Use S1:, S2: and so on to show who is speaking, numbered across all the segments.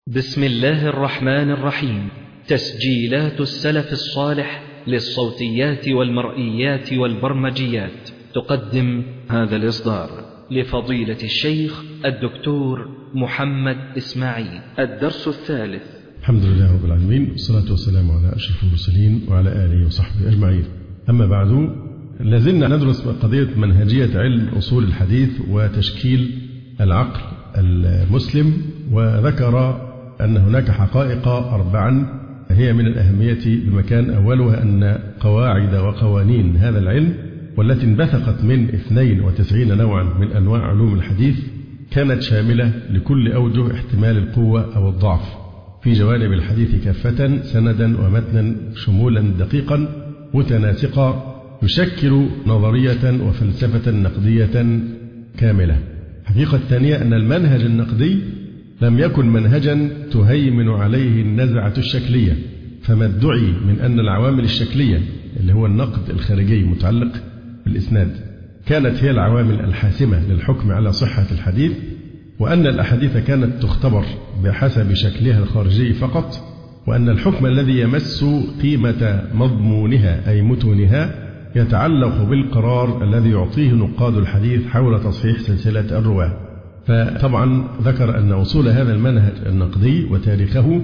S1: بسم الله الرحمن الرحيم. تسجيلات السلف الصالح للصوتيات والمرئيات والبرمجيات تقدم هذا الإصدار لفضيلة الشيخ الدكتور محمد إسماعيل. الدرس الثالث.
S2: الحمد لله رب العالمين، والصلاة والسلام على أشرف المرسلين وعلى آله وصحبه أجمعين. أما بعد، لازلنا ندرس قضية منهجية علم أصول الحديث وتشكيل العقل المسلم، وذكر أن هناك حقائق 4 هي من الأهمية بمكان. أولها أن قواعد وقوانين هذا العلم، والتي انبثقت من 92 نوعا من أنواع علوم الحديث، كانت شاملة لكل أوجه احتمال القوة أو الضعف في جوانب الحديث كافة، سندا ومتنا، شمولا دقيقا متناسقا، يشكل نظرية وفلسفة نقدية كاملة. الحقيقة الثانية أن المنهج النقدي لم يكن منهجا تهيمن عليه النزعة الشكلية، فما ادعي من أن العوامل الشكلية اللي هو النقد الخارجي متعلق بالإسناد كانت هي العوامل الحاسمة للحكم على صحة الحديث، وأن الأحاديث كانت تختبر بحسب شكلها الخارجي فقط، وأن الحكم الذي يمس قيمة مضمونها أي متونها يتعلق بالقرار الذي يعطيه نقاد الحديث حول تصحيح سلسلة الرواة. فطبعا ذكر أن أصول هذا المنهج النقدي وتاريخه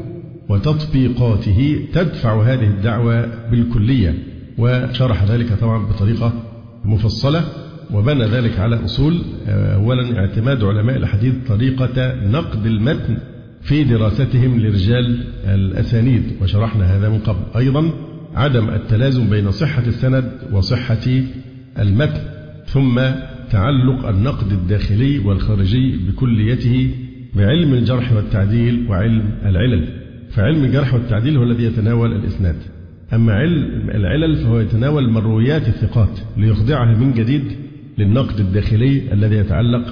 S2: وتطبيقاته تدفع هذه الدعوة بالكلية، وشرح ذلك طبعا بطريقة مفصلة، وبنى ذلك على أصول. أولا، اعتماد علماء الحديث طريقة نقد المتن في دراستهم لرجال الأسانيد، وشرحنا هذا من قبل. أيضا عدم التلازم بين صحة السند وصحة المتن، ثم تعلق النقد الداخلي والخارجي بكليته بعلم الجرح والتعديل وعلم العلل. فعلم الجرح والتعديل هو الذي يتناول الإسناد، أما علم العلل فهو يتناول مرويات الثقات ليخضعها من جديد للنقد الداخلي الذي يتعلق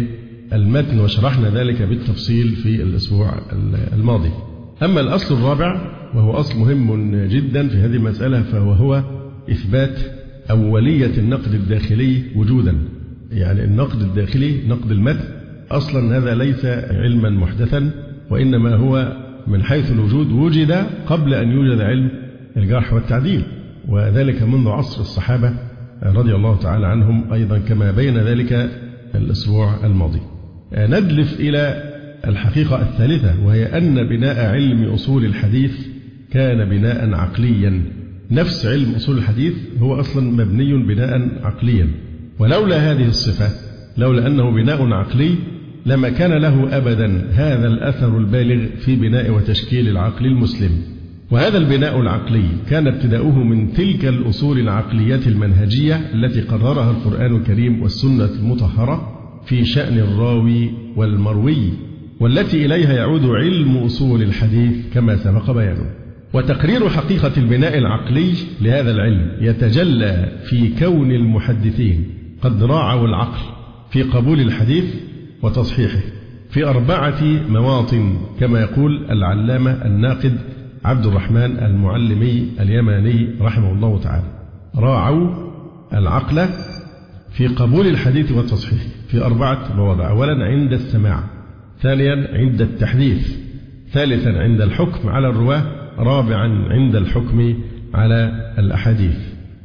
S2: بالمتن، وشرحنا ذلك بالتفصيل في الأسبوع الماضي. أما الأصل الرابع، وهو أصل مهم جدا في هذه المسألة، فهو إثبات أولية النقد الداخلي وجودا. يعني النقد الداخلي، نقد المتن، أصلا هذا ليس علما محدثا، وإنما هو من حيث الوجود وجد قبل أن يوجد علم الجرح والتعديل، وذلك منذ عصر الصحابة رضي الله تعالى عنهم، أيضا كما بين ذلك الأسبوع الماضي. ندلف إلى الحقيقة الثالثة، وهي أن بناء علم أصول الحديث كان بناء عقليا. نفس علم أصول الحديث هو أصلا مبني بناء عقليا، ولولا هذه الصفة، لولا أنه بناء عقلي، لما كان له أبدا هذا الأثر البالغ في بناء وتشكيل العقل المسلم. وهذا البناء العقلي كان ابتداؤه من تلك الأصول العقلية المنهجية التي قررها القرآن الكريم والسنة المطهرة في شأن الراوي والمروي، والتي إليها يعود علم أصول الحديث كما سبق بيانه. وتقرير حقيقة البناء العقلي لهذا العلم يتجلى في كون المحدثين قد راعوا العقل في قبول الحديث وتصحيحه في 4 مواطن، كما يقول العلامة الناقد عبد الرحمن المعلمي اليماني رحمه الله تعالى. راعوا العقل في قبول الحديث والتصحيح في 4 مواضع. أولا عند السماع، ثانيا عند التحديث، ثالثا عند الحكم على الرواة، رابعا عند الحكم على الأحاديث.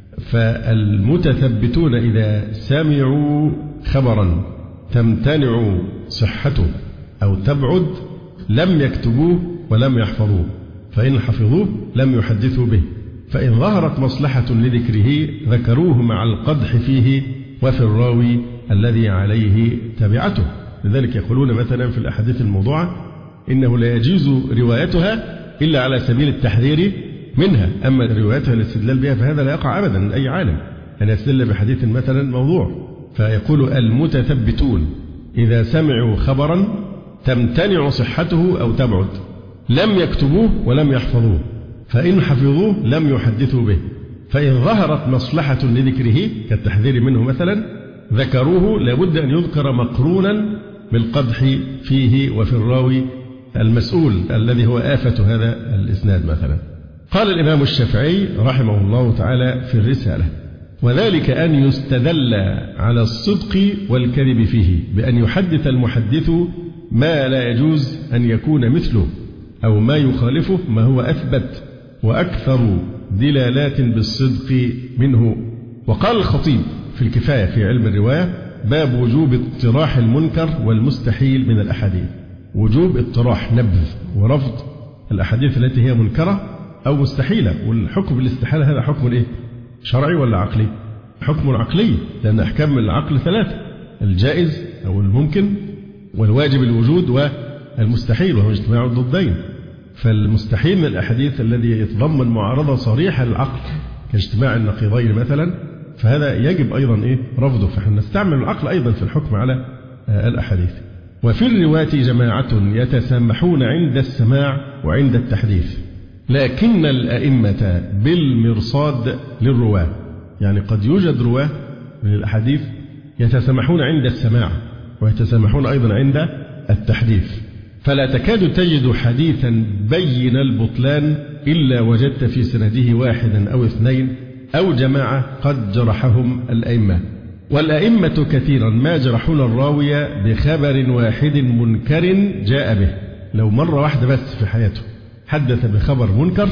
S2: فالمتثبتون إذا سمعوا خبرا تمتنع صحته أو تبعد لم يكتبوه ولم يحفظوه، فإن حفظوه لم يحدثوا به، فإن ظهرت مصلحة لذكره ذكروه مع القدح فيه وفي الراوي الذي عليه تبعته. لذلك يقولون مثلا في الأحاديث الموضوعة إنه لا يجوز روايتها إلا على سبيل التحذير منها، أما روايتها الاستدلال بها فهذا لا يقع أبدا من أي عالم أن يستدل بحديث مثلا موضوع. فيقول المتثبتون إذا سمعوا خبرا تمتنع صحته أو تبعد لم يكتبوه ولم يحفظوه، فإن حفظوه لم يحدثوا به، فإن ظهرت مصلحة لذكره كالتحذير منه مثلا ذكروه، لابد أن يذكر مقرونا بالقدح فيه وفي الراوي المسؤول الذي هو آفة هذا الإسناد مثلا. قال الإمام الشافعي رحمه الله تعالى في الرسالة: وذلك أن يستدل على الصدق والكذب فيه بأن يحدث المحدث ما لا يجوز أن يكون مثله، أو ما يخالفه ما هو أثبت وأكثر دلالات بالصدق منه. وقال الخطيب في الكفاية في علم الرواية: باب وجوب اطراح المنكر والمستحيل من الأحاديث. وجوب اطراح نبذ ورفض الأحاديث التي هي منكرة أو مستحيلة. والحكم بالاستحالة هذا حكم إيه؟ شرعي ولا عقلي؟ حكم عقلي، لأن أحكام العقل ثلاثة: الجائز أو الممكن، والواجب الوجود، والمستحيل وهو اجتماع الضدين. فالمستحيل من الأحاديث الذي يتضمن معارضة صريحة للعقل كاجتماع النقيضين مثلا، فهذا يجب أيضا رفضه. فنحن نستعمل العقل أيضا في الحكم على الأحاديث. وفي الرواة جماعة يتسامحون عند السماع وعند التحديث، لكن الأئمة بالمرصاد للرواة. يعني قد يوجد رواة من الأحاديث يتسامحون عند السماع ويتسامحون أيضا عند التحديث، فلا تكاد تجد حديثا بين البطلان إلا وجدت في سنده واحدا أو اثنين أو جماعة قد جرحهم الأئمة. والأئمة كثيرا ما جرحون الراوية بخبر واحد منكر جاء به. لو مرة واحدة بس في حياته حدث بخبر منكر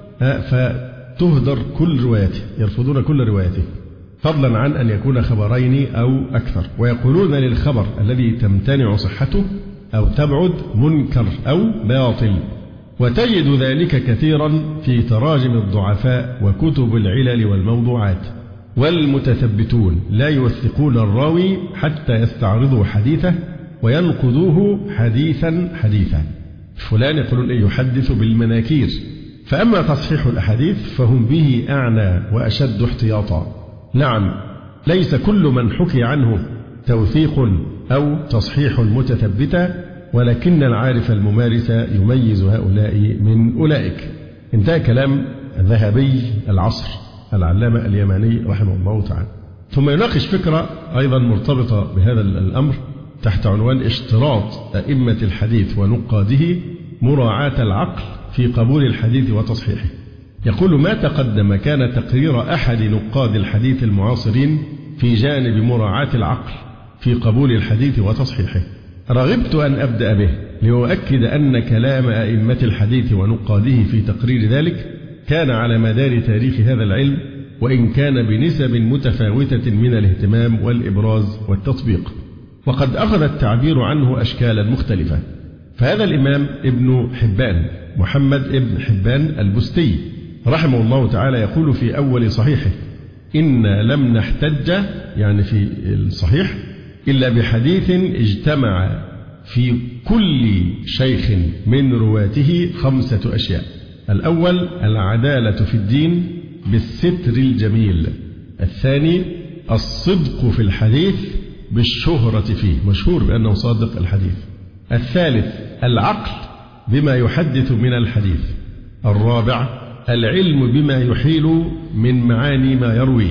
S2: فتهدر كل روايته، يرفضون كل روايته، فضلا عن أن يكون خبرين أو أكثر. ويقولون للخبر الذي تمتنع صحته أو تبعد منكر أو باطل. وتجد ذلك كثيرا في تراجم الضعفاء وكتب العلل والموضوعات. والمتثبتون لا يوثقون الراوي حتى يستعرضوا حديثه وينقضوه حديثا حديثا. فلان يقولون يحدث بالمناكير. فأما تصحيح الأحاديث فهم به أعنى وأشد احتياطا. نعم، ليس كل من حكي عنه توثيق أو تصحيح متثبتا، ولكن العارف الممارس يميز هؤلاء من أولئك. انتهى كلام ذهبي العصر العلامة اليماني رحمه الله تعالى. ثم يناقش فكرة أيضا مرتبطة بهذا الأمر تحت عنوان اشتراط أئمة الحديث ونقاده مراعاة العقل في قبول الحديث وتصحيحه. يقول: ما تقدم كان تقرير أحد نقاد الحديث المعاصرين في جانب مراعاة العقل في قبول الحديث وتصحيحه. رغبت أن أبدأ به لأؤكد أن كلام أئمة الحديث ونقاده في تقرير ذلك كان على مدار تاريخ هذا العلم، وإن كان بنسب متفاوتة من الاهتمام والإبراز والتطبيق، وقد أخذ التعبير عنه أشكالا مختلفة. فهذا الإمام ابن حبان محمد ابن حبان البستي رحمه الله تعالى يقول في أول صحيحه: إنا لم نحتج، يعني في الصحيح، إلا بحديث اجتمع في كل شيخ من رواته 5 أشياء. الأول العدالة في الدين بالستر الجميل. الثاني الصدق في الحديث بالشهرة فيه، مشهور بأنه صادق الحديث. الثالث العقل بما يحدث من الحديث. الرابع العلم بما يحيل من معاني ما يروي.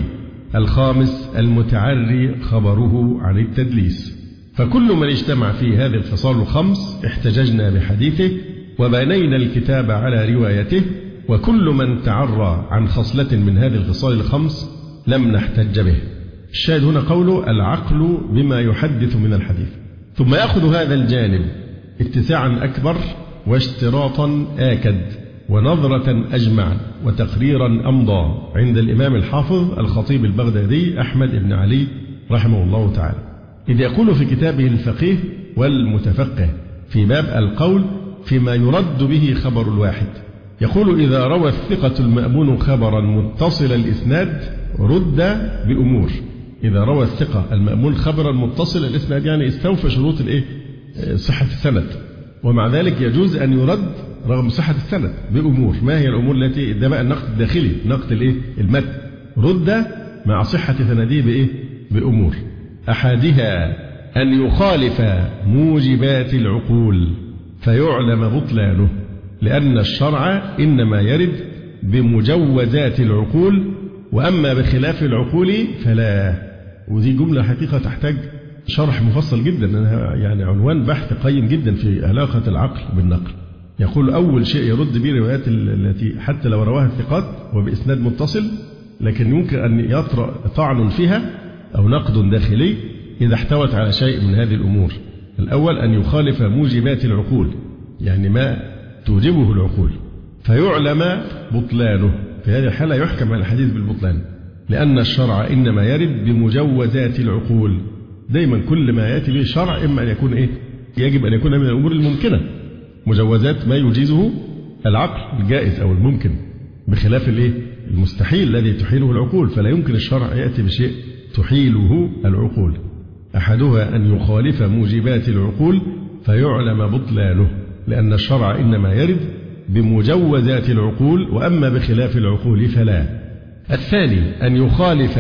S2: الخامس المتعري خبره عن التدليس. فكل من اجتمع في هذه الخصال ال5 احتججنا بحديثه وبنينا الكتاب على روايته، وكل من تعرى عن خصلة من هذه الخصال ال5 لم نحتج به. الشاهد هنا قوله العقل بما يحدث من الحديث. ثم يأخذ هذا الجانب اتساعا أكبر واشتراطا آكد ونظرة أجمع وتقريرا أمضى عند الإمام الحافظ الخطيب البغدادي أحمد بن علي رحمه الله تعالى، إذ يقول في كتابه الفقيه والمتفقه في باب القول فيما يرد به خبر الواحد، يقول: إذا روى الثقة المأمون خبرا متصل الإسناد رد بأمور. إذا روى الثقة المأمون خبرا متصل الإسناد يعني استوفى شروط صحة السند، ومع ذلك يجوز أن يرد رغم صحة السند بأمور. ما هي الأمور التي ده بقى النقد الداخلي، نقد المتن، رد مع صحة سنده بأمور. أحدها أن يخالف موجبات العقول فيعلم بطلانه، لأن الشرع إنما يرد بمجوزات العقول، وأما بخلاف العقول فلا. ودي جملة حقيقة تحتاج شرح مفصل جدا، يعني عنوان بحث قيم جدا في علاقة العقل بالنقل. يقول أول شيء يرد به الروايات التي حتى لو رواها الثقات وبإسناد متصل، لكن يمكن أن يطرأ طعن فيها أو نقد داخلي إذا احتوت على شيء من هذه الأمور. الأول أن يخالف موجبات العقول، يعني ما توجبه العقول فيعلم بطلانه. في هذه الحالة يحكم على الحديث بالبطلان، لأن الشرع إنما يرد بمجوزات العقول. دايما كل ما يأتي به الشرع إما أن يكون يجب أن يكون من الأمور الممكنة، مجوزات ما يجيزه العقل الجائز أو الممكن، بخلاف المستحيل الذي تحيله العقول. فلا يمكن الشرع يأتي بشيء تحيله العقول. أحدها أن يخالف موجبات العقول فيعلم بطلانه، لأن الشرع إنما يرد بمجوزات العقول، وأما بخلاف العقول فلا. الثاني أن يخالف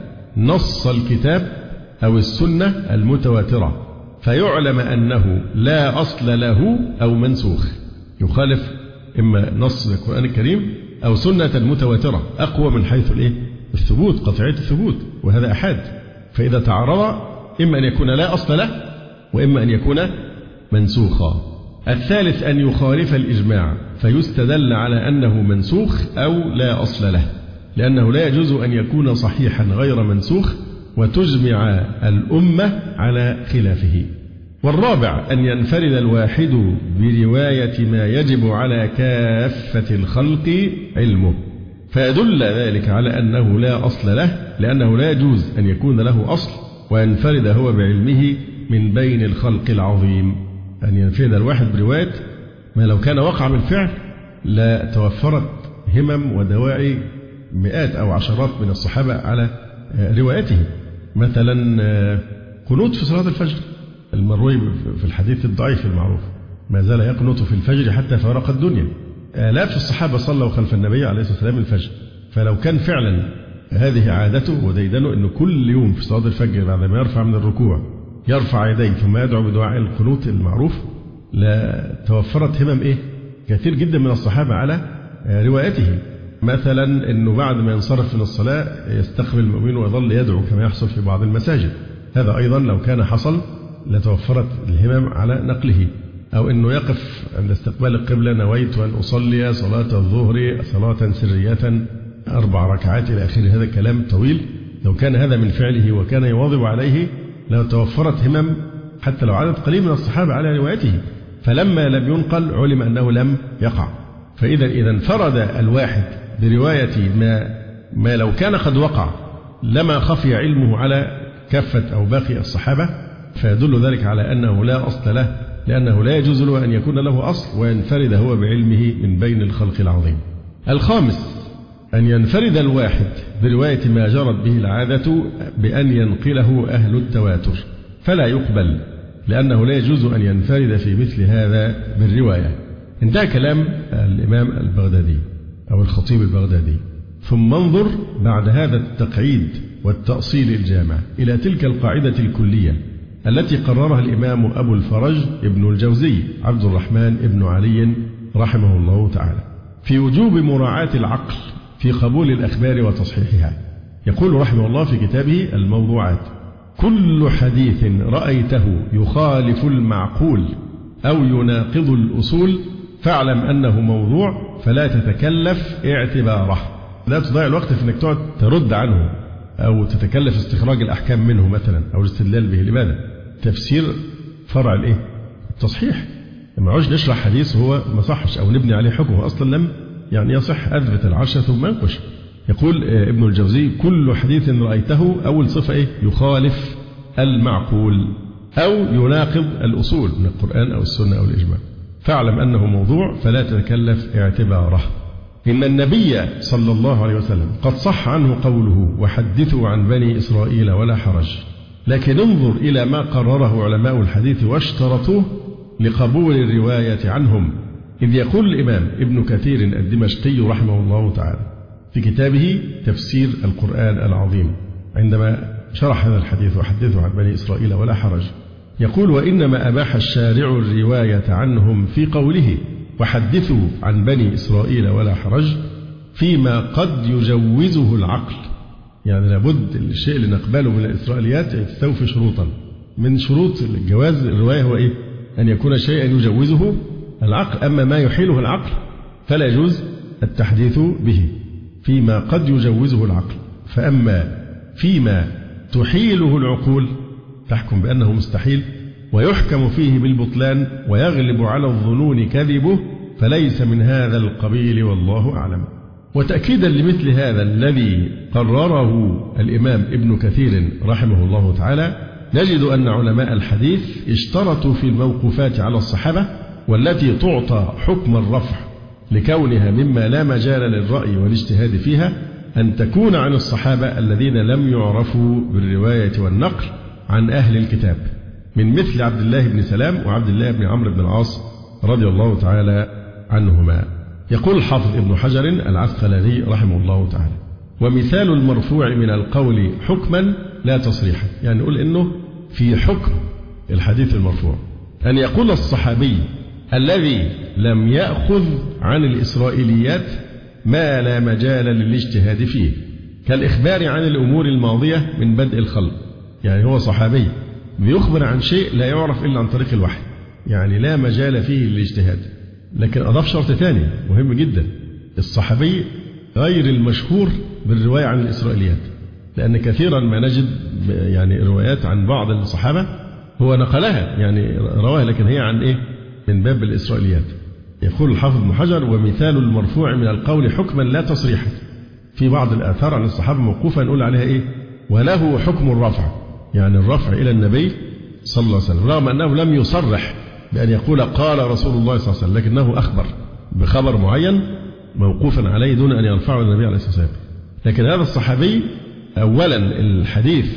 S2: نص الكتاب أو السنة المتواترة فيعلم أنه لا أصل له أو منسوخ. يخالف إما نص القرآن الكريم أو سنة متواترة أقوى من حيث الثبوت، قطعية الثبوت، وهذا أحاد. فإذا تعارض إما أن يكون لا أصل له وإما أن يكون منسوخا. الثالث أن يخالف الإجماع فيستدل على أنه منسوخ أو لا أصل له، لأنه لا يجوز أن يكون صحيحا غير منسوخ وتجمع الأمة على خلافه. والرابع أن ينفرد الواحد برواية ما يجب على كافة الخلق علمه، فيدل ذلك على أنه لا أصل له، لأنه لا يجوز أن يكون له أصل وينفرد هو بعلمه من بين الخلق العظيم. أن ينفرد الواحد برواية ما لو كان وقع بالفعل لا توفرت همم ودواعي مئات أو عشرات من الصحابة على روايته. مثلا قنوت في صلاة الفجر المروي في الحديث الضعيف المعروف، ما زال يقنط في الفجر حتى فارق الدنيا. آلاف الصحابة صلوا خلف النبي عليه الصلاة والسلام الفجر، فلو كان فعلا هذه عادته وديدنه أنه كل يوم في صلاة الفجر بعد ما يرفع من الركوع يرفع يديه ثم يدعو بدعاء القنوت المعروف، لا توفرت همم كثير جدا من الصحابة على روايته. مثلا أنه بعد ما ينصرف من الصلاة يستقبل المؤمن ويظل يدعو كما يحصل في بعض المساجد، هذا أيضا لو كان حصل لتوفرت الهمم على نقله. أو أنه يقف عند استقبال القبلة نويت أن أصلي صلاة الظهر صلاة سرية 4 ركعات إلى آخر هذا الكلام طويل، لو كان هذا من فعله وكان يواظب عليه لو توفرت همم حتى لو عدد قليل من الصحابة على روايته. فلما لم ينقل علم أنه لم يقع. فإذا انفرد الواحد برواية ما لو كان قد وقع لما خفي علمه على كافة أو باقي الصحابة، فيدل ذلك على أنه لا أصل له، لأنه لا يجوز له أن يكون له أصل وينفرد هو بعلمه من بين الخلق العظيم. الخامس أن ينفرد الواحد برواية ما جرت به العادة بأن ينقله أهل التواتر فلا يقبل، لأنه لا يجوز أن ينفرد في مثل هذا بالرواية. انتهى كلام الإمام البغدادي أو الخطيب البغدادي. ثم انظر بعد هذا التقعيد والتأصيل الجامع إلى تلك القاعدة الكلية التي قررها الإمام أبو الفرج ابن الجوزي عبد الرحمن ابن علي رحمه الله تعالى في وجوب مراعاة العقل في قبول الأخبار وتصحيحها. يقول رحمه الله في كتابه الموضوعات: كل حديث رأيته يخالف المعقول أو يناقض الأصول فاعلم أنه موضوع فلا تتكلف اعتباره. لا تضيع الوقت في أنك تقعد ترد عنه أو تتكلف استخراج الأحكام منه مثلا أو الاستدلال به. لماذا؟ تفسير فرع التصحيح. لما عوج نشرح حديث هو ما صحش أو نبني عليه حكم أصلا لم يصح، أثبت العرش ثم انقش. يقول ابن الجوزي: كل حديث رأيته أول صفة يخالف المعقول أو يناقض الأصول من القرآن أو السنة أو الإجماع فاعلم أنه موضوع فلا تتكلف اعتباره. إن النبي صلى الله عليه وسلم قد صح عنه قوله: وحدثوا عن بني إسرائيل ولا حرج. لكن انظر إلى ما قرره علماء الحديث واشترطوه لقبول الرواية عنهم، إذ يقول الإمام ابن كثير الدمشقي رحمه الله تعالى في كتابه تفسير القرآن العظيم عندما شرح هذا الحديث: وحدثوا عن بني إسرائيل ولا حرج، يقول: وإنما أباح الشارع الرواية عنهم في قوله: وحدثوا عن بني إسرائيل ولا حرج فيما قد يجوزه العقل. يعني لابد الشيء اللي نقبله من الإسرائيليات يستوفي شروطا. من شروط الجواز الرواية هو أن يكون شيئا يجوزه العقل، أما ما يحيله العقل فلا يجوز التحديث به فيما قد يجوزه العقل. فأما فيما تحيله العقول تحكم بأنه مستحيل ويحكم فيه بالبطلان ويغلب على الظنون كذبه فليس من هذا القبيل والله أعلم. وتأكيدا لمثل هذا الذي قرره الإمام ابن كثير رحمه الله تعالى، نجد أن علماء الحديث اشترطوا في الموقوفات على الصحابة والتي تعطى حكم الرفع لكونها مما لا مجال للرأي والاجتهاد فيها أن تكون عن الصحابة الذين لم يعرفوا بالرواية والنقل عن أهل الكتاب، من مثل عبد الله بن سلام وعبد الله بن عمرو بن العاص رضي الله تعالى عنهما. يقول الحافظ ابن حجر العسقلاني رحمه الله تعالى: ومثال المرفوع من القول حكما لا تصريحا، يعني نقول إنه في حكم الحديث المرفوع أن يقول الصحابي الذي لم يأخذ عن الإسرائيليات ما لا مجال للاجتهاد فيه، كالإخبار عن الأمور الماضية من بدء الخلق. يعني هو صحابي بيخبر عن شيء لا يعرف إلا عن طريق الوحي، يعني لا مجال فيه للاجتهاد. لكن أضاف شرط ثاني مهم جدا: الصحابي غير المشهور بالرواية عن الإسرائيليات، لأن كثيرا ما نجد يعني روايات عن بعض الصحابة هو نقلها يعني رواها، لكن هي عن إيه؟ من باب الإسرائيليات. يقول الحافظ ابن حجر: ومثال المرفوع من القول حكما لا تصريحا. في بعض الآثار عن الصحابة موقوفة نقول عليها إيه؟ وله حكم الرفع، يعني الرفع إلى النبي صلى الله عليه وسلم، رغم أنه لم يصرح بأن يقول قال رسول الله صلى الله عليه وسلم، لكنه أخبر بخبر معين موقوفا عليه دون أن يرفعه النبي عليه الصلاة والسلام. لكن هذا الصحابي أولا الحديث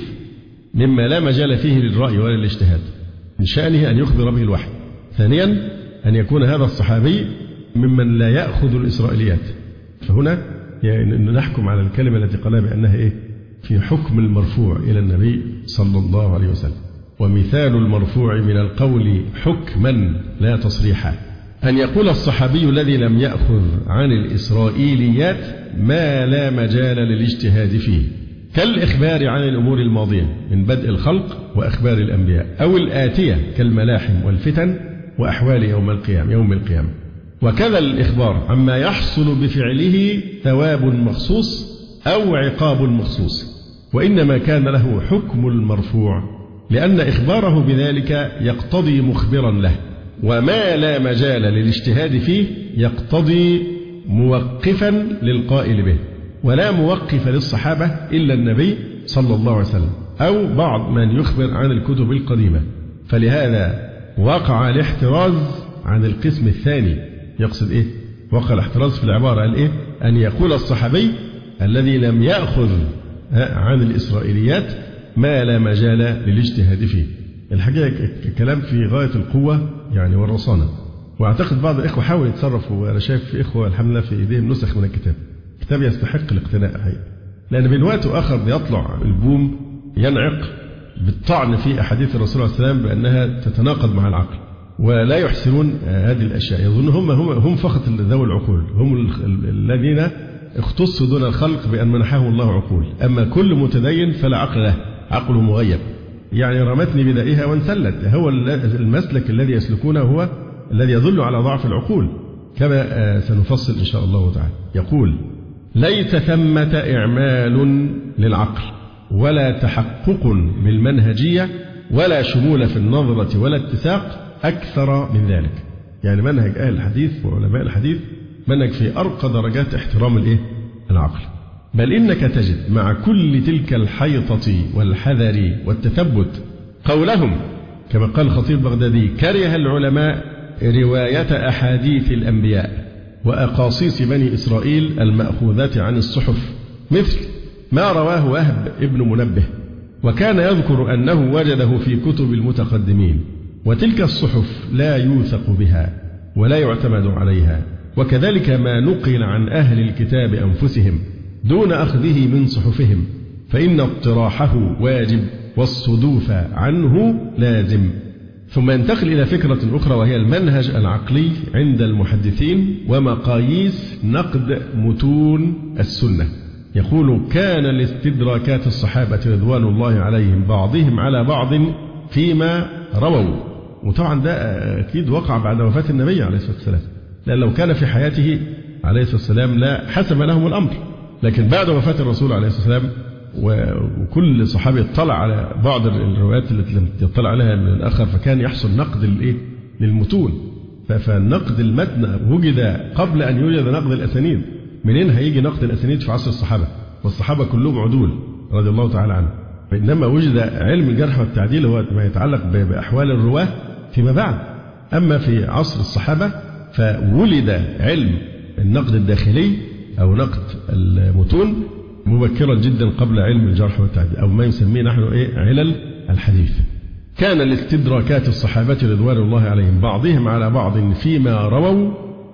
S2: مما لا مجال فيه للرأي ولا للاجتهاد، من شأنه أن يخبر به الوحي. ثانيا أن يكون هذا الصحابي ممن لا يأخذ الإسرائيليات. فهنا يعني نحكم على الكلمة التي قالها بأنها إيه؟ في حكم المرفوع إلى النبي صلى الله عليه وسلم. ومثال المرفوع من القول حكما لا تصريحا أن يقول الصحابي الذي لم يأخذ عن الإسرائيليات ما لا مجال للاجتهاد فيه، كالإخبار عن الأمور الماضية من بدء الخلق وأخبار الأنبياء، أو الآتية كالملاحم والفتن وأحوال يوم القيامة. وكذا الإخبار عما يحصل بفعله ثواب مخصوص أو عقاب مخصوص، وإنما كان له حكم المرفوع لأن إخباره بذلك يقتضي مخبرا له، وما لا مجال للاجتهاد فيه يقتضي موقفا للقائل به، ولا موقف للصحابة إلا النبي صلى الله عليه وسلم أو بعض من يخبر عن الكتب القديمة. فلهذا وقع الاحتراز عن القسم الثاني. يقصد إيه؟ وقع الاحتراز في العبارة قال إيه؟ أن يقول الصحابي الذي لم يأخذ عن الإسرائيليات ما لا مجال للاجتهاد فيه. الحقيقة كلام في غاية القوة يعني والرصانة، وأعتقد بعض الإخوة حاول يتصرفوا، وأنا شايف في إخوة الحمد لله في إيديهم نسخ من الكتاب. كتاب يستحق الاقتناء حقيقة، لأن بين وقت وآخر بيطلع البوم ينعق بالطعن في أحاديث الرسول صلى الله عليه وسلم بأنها تتناقض مع العقل، ولا يحسنون هذه الأشياء. يظن هم فقط ذوي العقول، هم الذين اختصوا دون الخلق بأن منحهم الله عقول، أما كل متدين فلا عقل له، عقله مغيب. يعني رمتني بدائها وانسلت. هو المسلك الذي يسلكونه هو الذي يدل على ضعف العقول، كما سنفصل إن شاء الله تعالى. يقول: ليس ثمة إعمال للعقل ولا تحقق بالمنهجية ولا شمول في النظرة ولا اتساق أكثر من ذلك. يعني منهج أهل الحديث وعلماء الحديث منهج في أرقى درجات احترام العقل، بل إنك تجد مع كل تلك الحيطة والحذر والتثبت قولهم كما قال الخطيب البغدادي: كره العلماء رواية أحاديث الأنبياء وأقاصيص بني إسرائيل المأخوذة عن الصحف، مثل ما رواه وهب ابن منبه، وكان يذكر أنه وجده في كتب المتقدمين، وتلك الصحف لا يوثق بها ولا يعتمد عليها، وكذلك ما نقل عن أهل الكتاب أنفسهم دون أخذه من صحفهم، فإن اطراحه واجب والصدوف عنه لازم. ثم ينتقل إلى فكرة أخرى وهي المنهج العقلي عند المحدثين ومقاييس نقد متون السنة. يقول: كان لاستدراكات الصحابة رضوان الله عليهم بعضهم على بعض فيما رووا. وطبعا ده أكيد وقع بعد وفاة النبي عليه الصلاة والسلام، لأن لو كان في حياته عليه الصلاة والسلام لا حسم لهم الأمر، لكن بعد وفاة الرسول عليه الصلاة والسلام وكل صحابي اطلع على بعض الروايات التي لم يطلع عليها من الآخر، فكان يحصل نقد للمتون. فالنقد المتن وجد قبل أن يوجد نقد الأسانيد. منين هيجي نقد الأسانيد في عصر الصحابة؟ والصحابة كلهم عدول رضي الله تعالى عنهم. إنما وجد علم الجرح والتعديل هو ما يتعلق بأحوال الرواة فيما بعد. أما في عصر الصحابة فولد علم النقد الداخلي أو نقد المتون مبكرا جدا قبل علم الجرح والتعديل، أو ما يسميه نحن علل الحديث. كان لاستدراكات الصحابة رضوان الله عليهم بعضهم على بعض فيما رووا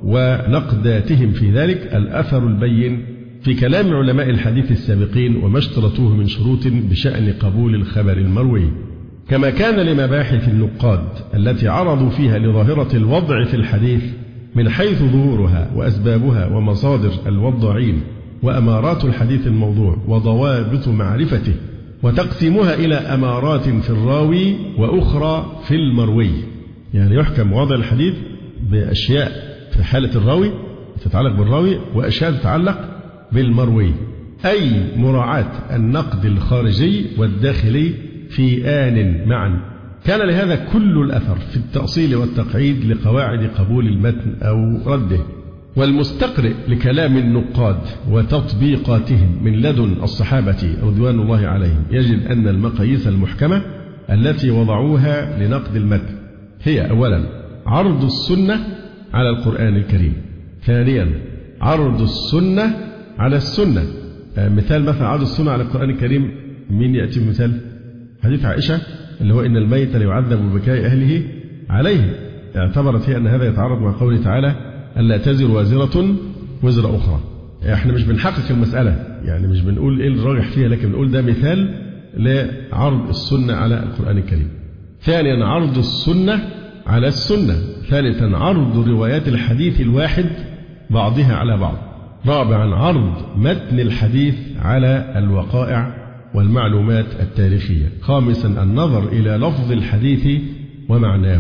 S2: ونقداتهم في ذلك الأثر البين في كلام علماء الحديث السابقين وما اشترطوه من شروط بشأن قبول الخبر المروي. كما كان لمباحث النقاد التي عرضوا فيها لظاهرة الوضع في الحديث من حيث ظهورها وأسبابها ومصادر الوضاعين وأمارات الحديث الموضوع وضوابط معرفته، وتقسيمها إلى أمارات في الراوي وأخرى في المروي. يعني يحكم وضع الحديث بأشياء في حالة الراوي تتعلق بالراوي وأشياء تتعلق بالمروي، أي مراعاة النقد الخارجي والداخلي في آن معا. كان لهذا كل الأثر في التأصيل والتقعيد لقواعد قبول المتن أو رده. والمستقرئ لكلام النقاد وتطبيقاتهم من لدن الصحابة رضوان الله عليهم يجد أن المقاييس المحكمة التي وضعوها لنقد المتن هي أولا عرض السنة على القرآن الكريم، ثانيا عرض السنة على السنة. مثال عرض السنة على القرآن الكريم، مين يأتي بمثال؟ حديث عائشة اللي هو إن الميت ليعذب ببكاء أهله عليه، اعتبرت هي أن هذا يتعارض مع قوله تعالى ألا تزر وازرة وزر أخرى. احنا مش بنحقق المسألة، يعني مش بنقول إيه الراجح فيها، لكن بنقول ده مثال لعرض السنة على القرآن الكريم. ثانيا عرض السنة على السنة. ثالثا عرض روايات الحديث الواحد بعضها على بعض. رابعا عرض متن الحديث على الوقائع والمعلومات التاريخية. خامسا النظر إلى لفظ الحديث ومعناه.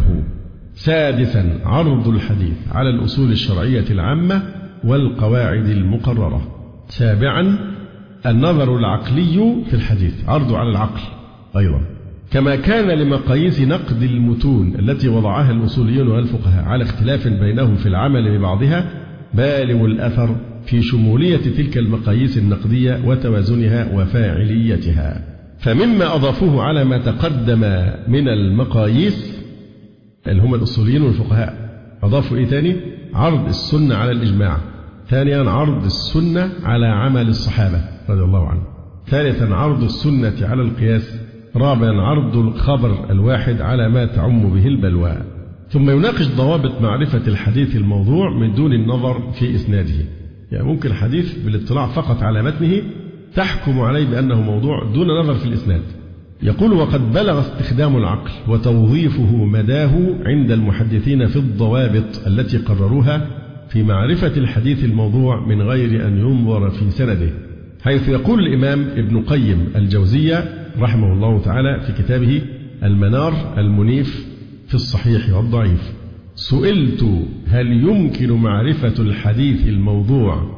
S2: سادسا عرض الحديث على الأصول الشرعية العامة والقواعد المقررة. سابعا النظر العقلي في الحديث، عرضه على العقل أيضا. كما كان لمقاييس نقد المتون التي وضعها الأصوليون والفقهاء على اختلاف بينهم في العمل ببعضها بالغ الأثر في شمولية تلك المقاييس النقدية وتوازنها وفاعليتها. فمما أضافوه على ما تقدم من المقاييس اللي هم الأصوليين والفقهاء، أضافوا إيه تاني؟ عرض السنة على الإجماع. ثانيا عرض السنة على عمل الصحابة رضي الله عنهم. ثالثا عرض السنة على القياس. رابعا عرض الخبر الواحد على ما تعم به البلوى. ثم يناقش ضوابط معرفة الحديث الموضوع من دون النظر في إسناده. يعني ممكن الحديث بالاطلاع فقط على متنه تحكم عليه بأنه موضوع دون نظر في الإسناد. يقول وقد بلغ استخدام العقل وتوظيفه مداه عند المحدثين في الضوابط التي قرروها في معرفة الحديث الموضوع من غير أن ينظر في سنده، حيث يقول الإمام ابن قيم الجوزية رحمه الله تعالى في كتابه المنار المنيف في الصحيح والضعيف: سئلت هل يمكن معرفة الحديث الموضوع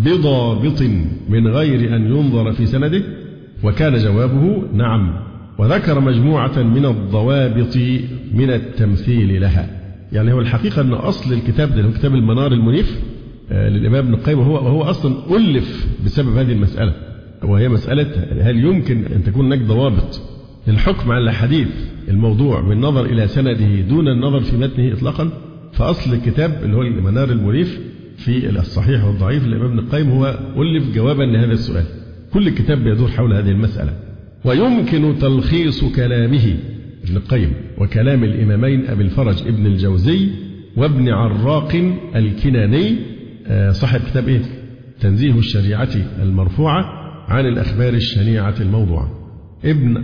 S2: بضابط من غير أن ينظر في سنده؟ وكان جوابه نعم، وذكر مجموعة من الضوابط من التمثيل لها. يعني هو الحقيقة أن أصل الكتاب ده هو كتاب المنار المنيف للإمام ابن القيم، وهو أصلا ألف بسبب هذه المسألة، وهي مسألة هل يمكن أن تكون هناك ضوابط للحكم على الحديث الموضوع بالنظر إلى سنده دون النظر في متنه إطلاقا. فأصل الكتاب اللي هو المنار المنيف في الصحيح والضعيف للإمام ابن القيم هو ألف جوابا لهذا السؤال. كل الكتاب بيدور حول هذه المسألة. ويمكن تلخيص كلامه ابن القيم وكلام الإمامين أبي الفرج ابن الجوزي وابن عراق الكناني صاحب كتاب إيه؟ تنزيه الشريعة المرفوعة عن الأخبار الشنيعة الموضوعة. ابن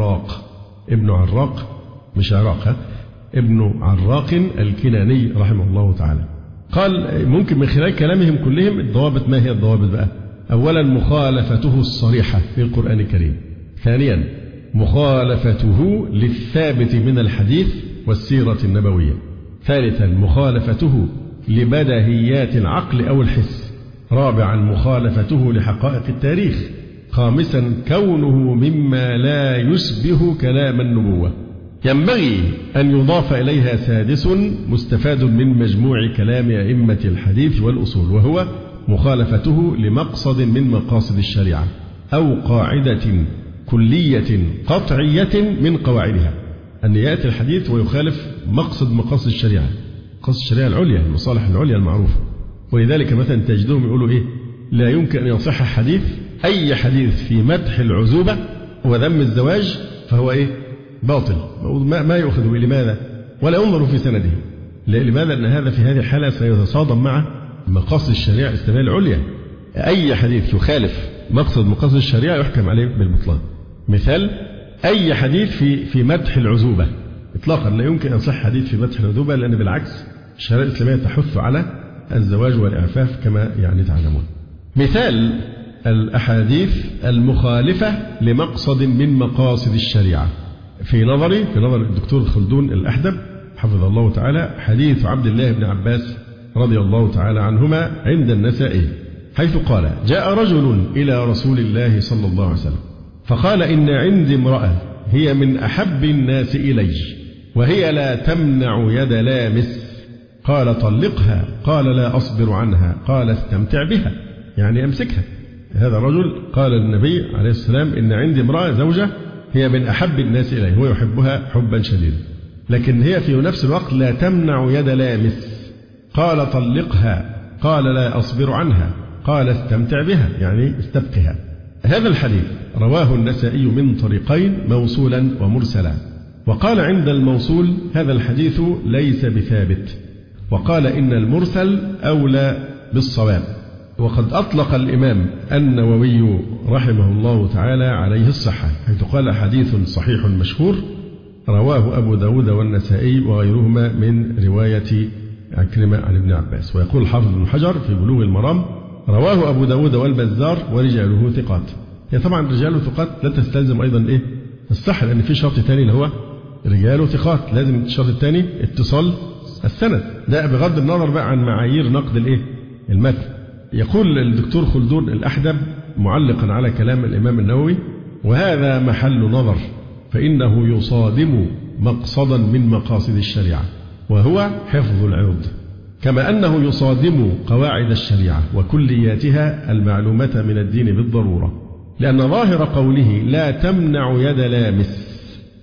S2: عراق مش عراق، ابن عراق الكناني رحمه الله تعالى قال ممكن من خلال كلامهم كلهم الضوابط. ما هي الضوابط بقى؟ أولا مخالفته الصريحة في القرآن الكريم. ثانيا مخالفته للثابت من الحديث والسيرة النبوية. ثالثا مخالفته لبدهيات العقل أو الحس. رابعا مخالفته لحقائق التاريخ. خامسا كونه مما لا يشبه كلام النبوة. ينبغي أن يضاف إليها سادس مستفاد من مجموع كلام أئمة الحديث والأصول، وهو مخالفته لمقصد من مقاصد الشريعة أو قاعدة كلية قطعية من قواعدها. أن يأتي الحديث ويخالف مقصد الشريعة، مقاصد الشريعة العليا، المصالح العليا المعروفة. ولذلك مثلا تجدهم يقولوا إيه؟ لا يمكن أن يصح حديث، أي حديث في مدح العزوبة وذم الزواج فهو إيه؟ باطل، ما يؤخذ به. لماذا؟ ولا ينظر في سنده. لماذا؟ أن هذا في هذه الحالة سيتصادم مع مقاصد الشريعة الإسلامية العليا. أي حديث يخالف مقصد الشريعة يحكم عليه بالبطلان. مثال: أي حديث في مدح العزوبة إطلاقا لا يمكن أن يصح حديث في مدح العزوبة، لأن بالعكس الشريعة الإسلامية تحث على الزواج والإعفاف كما تعلمون. مثال الأحاديث المخالفة لمقصد من مقاصد الشريعة في نظر الدكتور خلدون الأحدب حفظه الله تعالى، حديث عبد الله بن عباس رضي الله تعالى عنهما عند النسائي، حيث قال: جاء رجل إلى رسول الله صلى الله عليه وسلم فقال: إن عندي امرأة هي من أحب الناس إلي وهي لا تمنع يد لامس. قال: طلقها. قال: لا أصبر عنها. قال: استمتع بها، يعني أمسكها. هذا الرجل قال للنبي عليه السلام: إن عندي امرأة زوجة هي من أحب الناس إليه، هو يحبها حبا شديدا، لكن هي في نفس الوقت لا تمنع يد لامس. قال: طلقها. قال: لا أصبر عنها. قال: استمتع بها، يعني استبقها. هذا الحديث رواه النسائي من طريقين، موصولا ومرسلا، وقال عند الموصول: هذا الحديث ليس بثابت، وقال إن المرسل أولى بالصواب. وقد أطلق الإمام النووي رحمه الله تعالى عليه الصحة، حيث قال: حديث صحيح مشهور رواه أبو داود والنسائي وغيرهما من رواية عكرمة عن ابن عباس. ويقول الحافظ ابن حجر في بلوغ المرام: رواه أبو داود والبزار ورجاله ثقات. هي طبعا رجاله ثقات لا تستلزم أيضا إيه؟ الصحة، لأن في شرط ثاني اللي هو رجاله ثقات، لازم الشرط الثاني اتصال السند، ده بغض النظر بقى عن معايير نقد الإيه؟ المتن. يقول الدكتور خلدون الأحدب معلقا على كلام الإمام النووي: وهذا محل نظر، فإنه يصادم مقصدا من مقاصد الشريعة وهو حفظ العرض، كما أنه يصادم قواعد الشريعة وكلياتها المعلومة من الدين بالضرورة، لأن ظاهر قوله لا تمنع يد لامس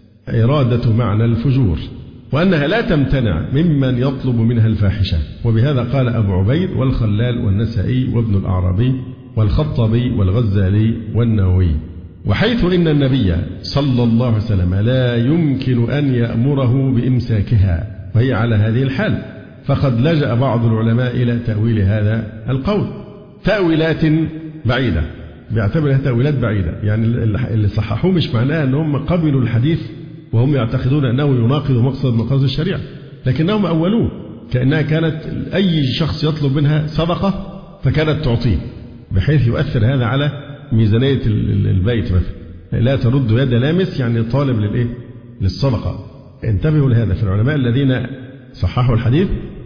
S2: إرادة معنى الفجور، وأنها لا تمتنع ممن يطلب منها الفاحشة. وبهذا قال أبو عبيد والخلال والنسائي وابن الأعرابي والخطبي والغزالي والنووي. وحيث إن النبي صلى الله عليه وسلم لا يمكن أن يأمره بإمساكها وهي على هذه الحال، فقد لجأ بعض العلماء إلى تأويل هذا القول تأويلات بعيدة، بيعتبرها تأويلات بعيدة. يعني اللي صححوه مش معناه أنهم قبلوا الحديث وهم يعتقدون أنه يناقض مقصد الشريعة، لكنهم أولوه كأنها كانت أي شخص يطلب منها صدقة فكانت تعطيه، بحيث يؤثر هذا على ميزانية البيت مثلا. لا ترد يد لامس يعني طالب للإيه؟ للصدقة. انتبهوا لهذا، في العلماء الذين صححوا الحديث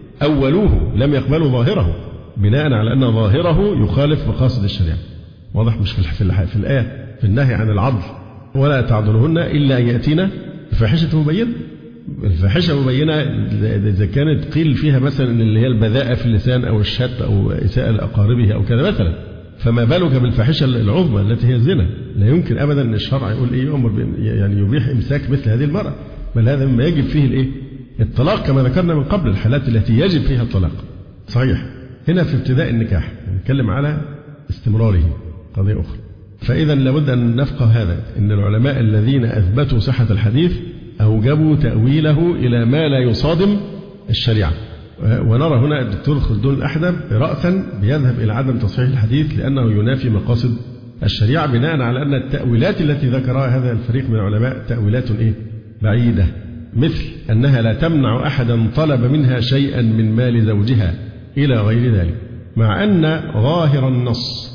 S2: أولوه لم يقبلوا ظاهره بناء على أن ظاهره يخالف مقاصد الشريعة. واضح؟ مش في الآية في النهي عن العضل ولا تعضلهن إلا أن يأتينا بفاحشة مبينة. الفاحشة مبينة إذا كانت قيل فيها مثلا اللي هي البذاءة في اللسان أو الشتم أو إساءة لأقاربه أو كذا مثلا، فما بالك بالفاحشة العظمى التي هي الزنا؟ لا يمكن أبدا أن الشرع يقول إيه يؤمر يعني يبيح إمساك مثل هذه المرأة، بل هذا مما يجب فيه الإيه؟ الطلاق، كما ذكرنا من قبل الحالات التي يجب فيها الطلاق. صحيح. هنا في ابتداء النكاح نتكلم على استمراره، قضية أخرى. فإذا لابد أن نفقه هذا، أن العلماء الذين أثبتوا صحة الحديث أوجبوا تأويله إلى ما لا يصادم الشريعة. ونرى هنا الدكتور خلدون الأحدب رأسا بيذهب إلى عدم تصحيح الحديث لأنه ينافي مقاصد الشريعة، بناء على أن التأويلات التي ذكرها هذا الفريق من العلماء تأويلات بعيدة، مثل أنها لا تمنع أحدا طلب منها شيئا من مال زوجها إلى غير ذلك، مع أن ظاهر النص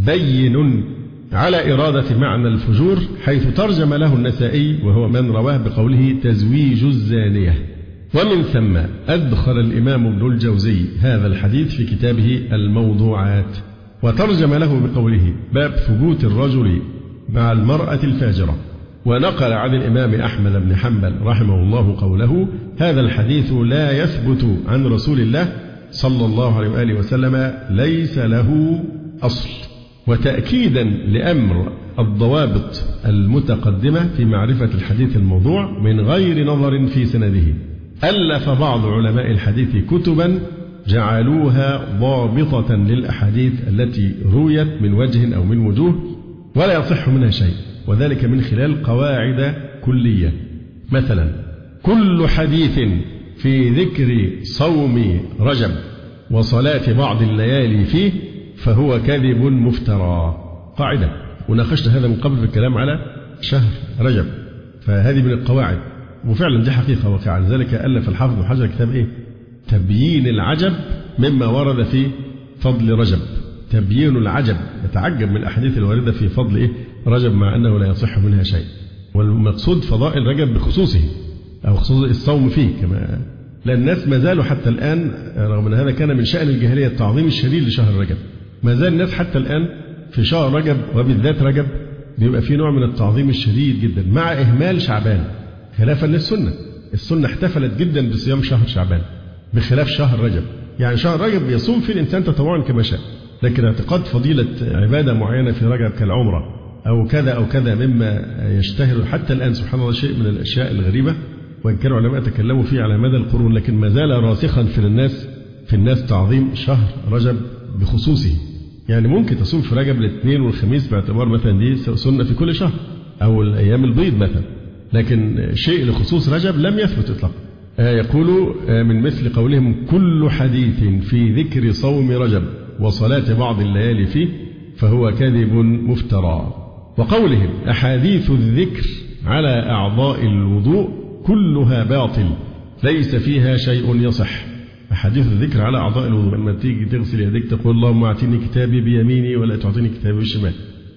S2: بين على إرادة معنى الفجور، حيث ترجم له النسائي وهو من رواه بقوله تزويج الزانية. ومن ثم أدخل الإمام ابن الجوزي هذا الحديث في كتابه الموضوعات، وترجم له بقوله باب ثبوت الرجل مع المرأة الفاجرة، ونقل عن الإمام أحمد بن حنبل رحمه الله قوله: هذا الحديث لا يثبت عن رسول الله صلى الله عليه وآله وسلم، ليس له أصل. وتأكيدا لأمر الضوابط المتقدمة في معرفة الحديث الموضوع من غير نظر في سنده، ألف بعض علماء الحديث كتبا جعلوها ضابطة للأحاديث التي رويت من وجه أو من وجوه ولا يصح منها شيء، وذلك من خلال قواعد كلية. مثلا: كل حديث في ذكر صوم رجب وصلاة بعض الليالي فيه فهو كذب مفترى. قاعدة، وناقشنا هذا من قبل في الكلام على شهر رجب، فهذه من القواعد، وفعلا دي حقيقة وقع. لذلك ألف الحافظ ابن حجر كتاب تبيين العجب مما ورد في فضل رجب. تبيين العجب، يتعجب من الأحاديث الواردة في فضل رجب مع أنه لا يصح منها شيء. والمقصود فضائل رجب بخصوصه أو خصوص الصوم فيه، كما لأن الناس ما زالوا حتى الآن، رغم أن هذا كان من شأن الجاهلية التعظيم الشديد لشهر رجب، ما زال الناس حتى الآن في شهر رجب وبالذات رجب بيبقى في نوع من التعظيم الشديد جدا مع إهمال شعبان، خلافا للسنة. السنة احتفلت جدا بصيام شهر شعبان بخلاف شهر رجب. يعني شهر رجب يصوم فيه الإنسان تطوعا كما شاء، لكن اعتقاد فضيلة عبادة معينة في رجب كالعمرة أو كذا أو كذا مما يشتهر حتى الآن سبحان الله شيء من الأشياء الغريبة، وإن كانوا علماء تكلموا فيه على مدى القرون، لكن ما زال راسخا في الناس تعظيم شهر رجب بخصوصه. يعني ممكن تصوم في رجب الاثنين والخميس باعتبار مثلا دي سنة في كل شهر، أو الأيام البيض مثلا، لكن شيء لخصوص رجب لم يثبت إطلاقا. يقول من مثل قولهم: كل حديث في ذكر صوم رجب وصلاة بعض الليالي فيه فهو كذب مفترى. وقولهم: أحاديث الذكر على أعضاء الوضوء كلها باطل ليس فيها شيء يصح. أحاديث الذكر على أعضاء الوضوء، لما تيجي تغسل يديك تقول: اللهم أعطيني كتابي بيميني ولا تعطيني كتابي بالشمال،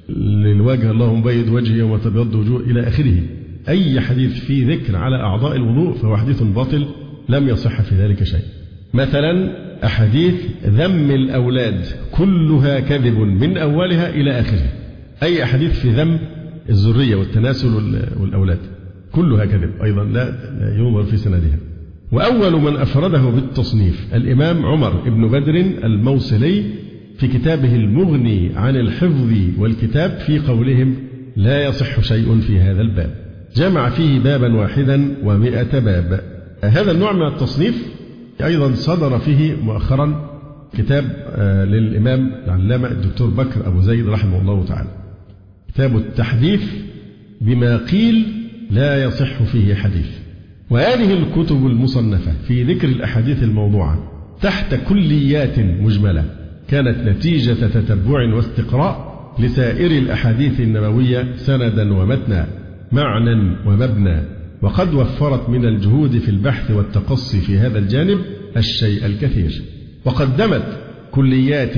S2: للوجه اللهم بيض وجهي يوم تبيض وجوه إلى آخره. أي حديث في ذكر على أعضاء الوضوء فهو حديث باطل لم يصح في ذلك شيء. مثلا أحاديث ذم الأولاد كلها كذب من أولها إلى آخرها. أي أحاديث في ذم الذرية والتناسل والأولاد كلها كذب أيضا لا ينظر في سندها. وأول من أفرده بالتصنيف الإمام عمر بن بدر الموصلي في كتابه المغني عن الحفظ والكتاب في قولهم: لا يصح شيء في هذا الباب، جمع فيه بابا واحدا و100 باب. هذا النوع من التصنيف أيضا صدر فيه مؤخرا كتاب للإمام العلامة الدكتور بكر أبو زيد رحمه الله تعالى، كتاب التحديث بما قيل لا يصح فيه حديث. وهذه الكتب المصنفة في ذكر الأحاديث الموضوعة تحت كليات مجملة كانت نتيجة تتبع واستقراء لسائر الأحاديث النبوية سندا ومتنا، معنى ومبنى، وقد وفرت من الجهود في البحث والتقصي في هذا الجانب الشيء الكثير. وقدمت كليات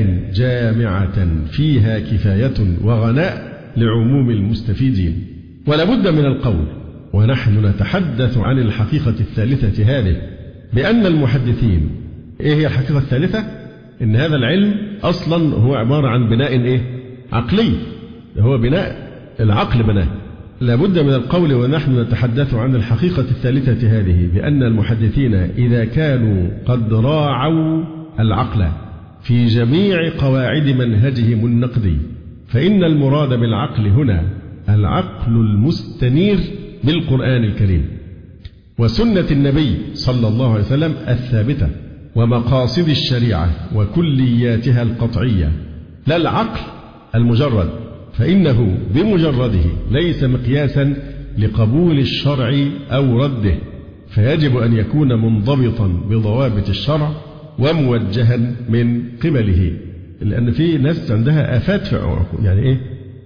S2: جامعة فيها كفاية وغناء لعموم المستفيدين. ولابد من القول ونحن نتحدث عن الحقيقة الثالثة هذه بأن المحدثين، إيه هي الحقيقة الثالثة؟ إن هذا العلم أصلا هو عبارة عن بناء عقلي، هو بناء العقل بناه. لابد من القول ونحن نتحدث عن الحقيقة الثالثة هذه بأن المحدثين إذا كانوا قد راعوا العقل في جميع قواعد منهجهم النقدي، فإن المراد بالعقل هنا العقل المستنير بالقرآن الكريم وسنة النبي صلى الله عليه وسلم الثابتة ومقاصد الشريعة وكلياتها القطعية، لا العقل المجرد، فإنه بمجرده ليس مقياسا لقبول الشرع أو رده، فيجب أن يكون منضبطا بضوابط الشرع وموجها من قبله. لأن في ناس عندها آفات في يعني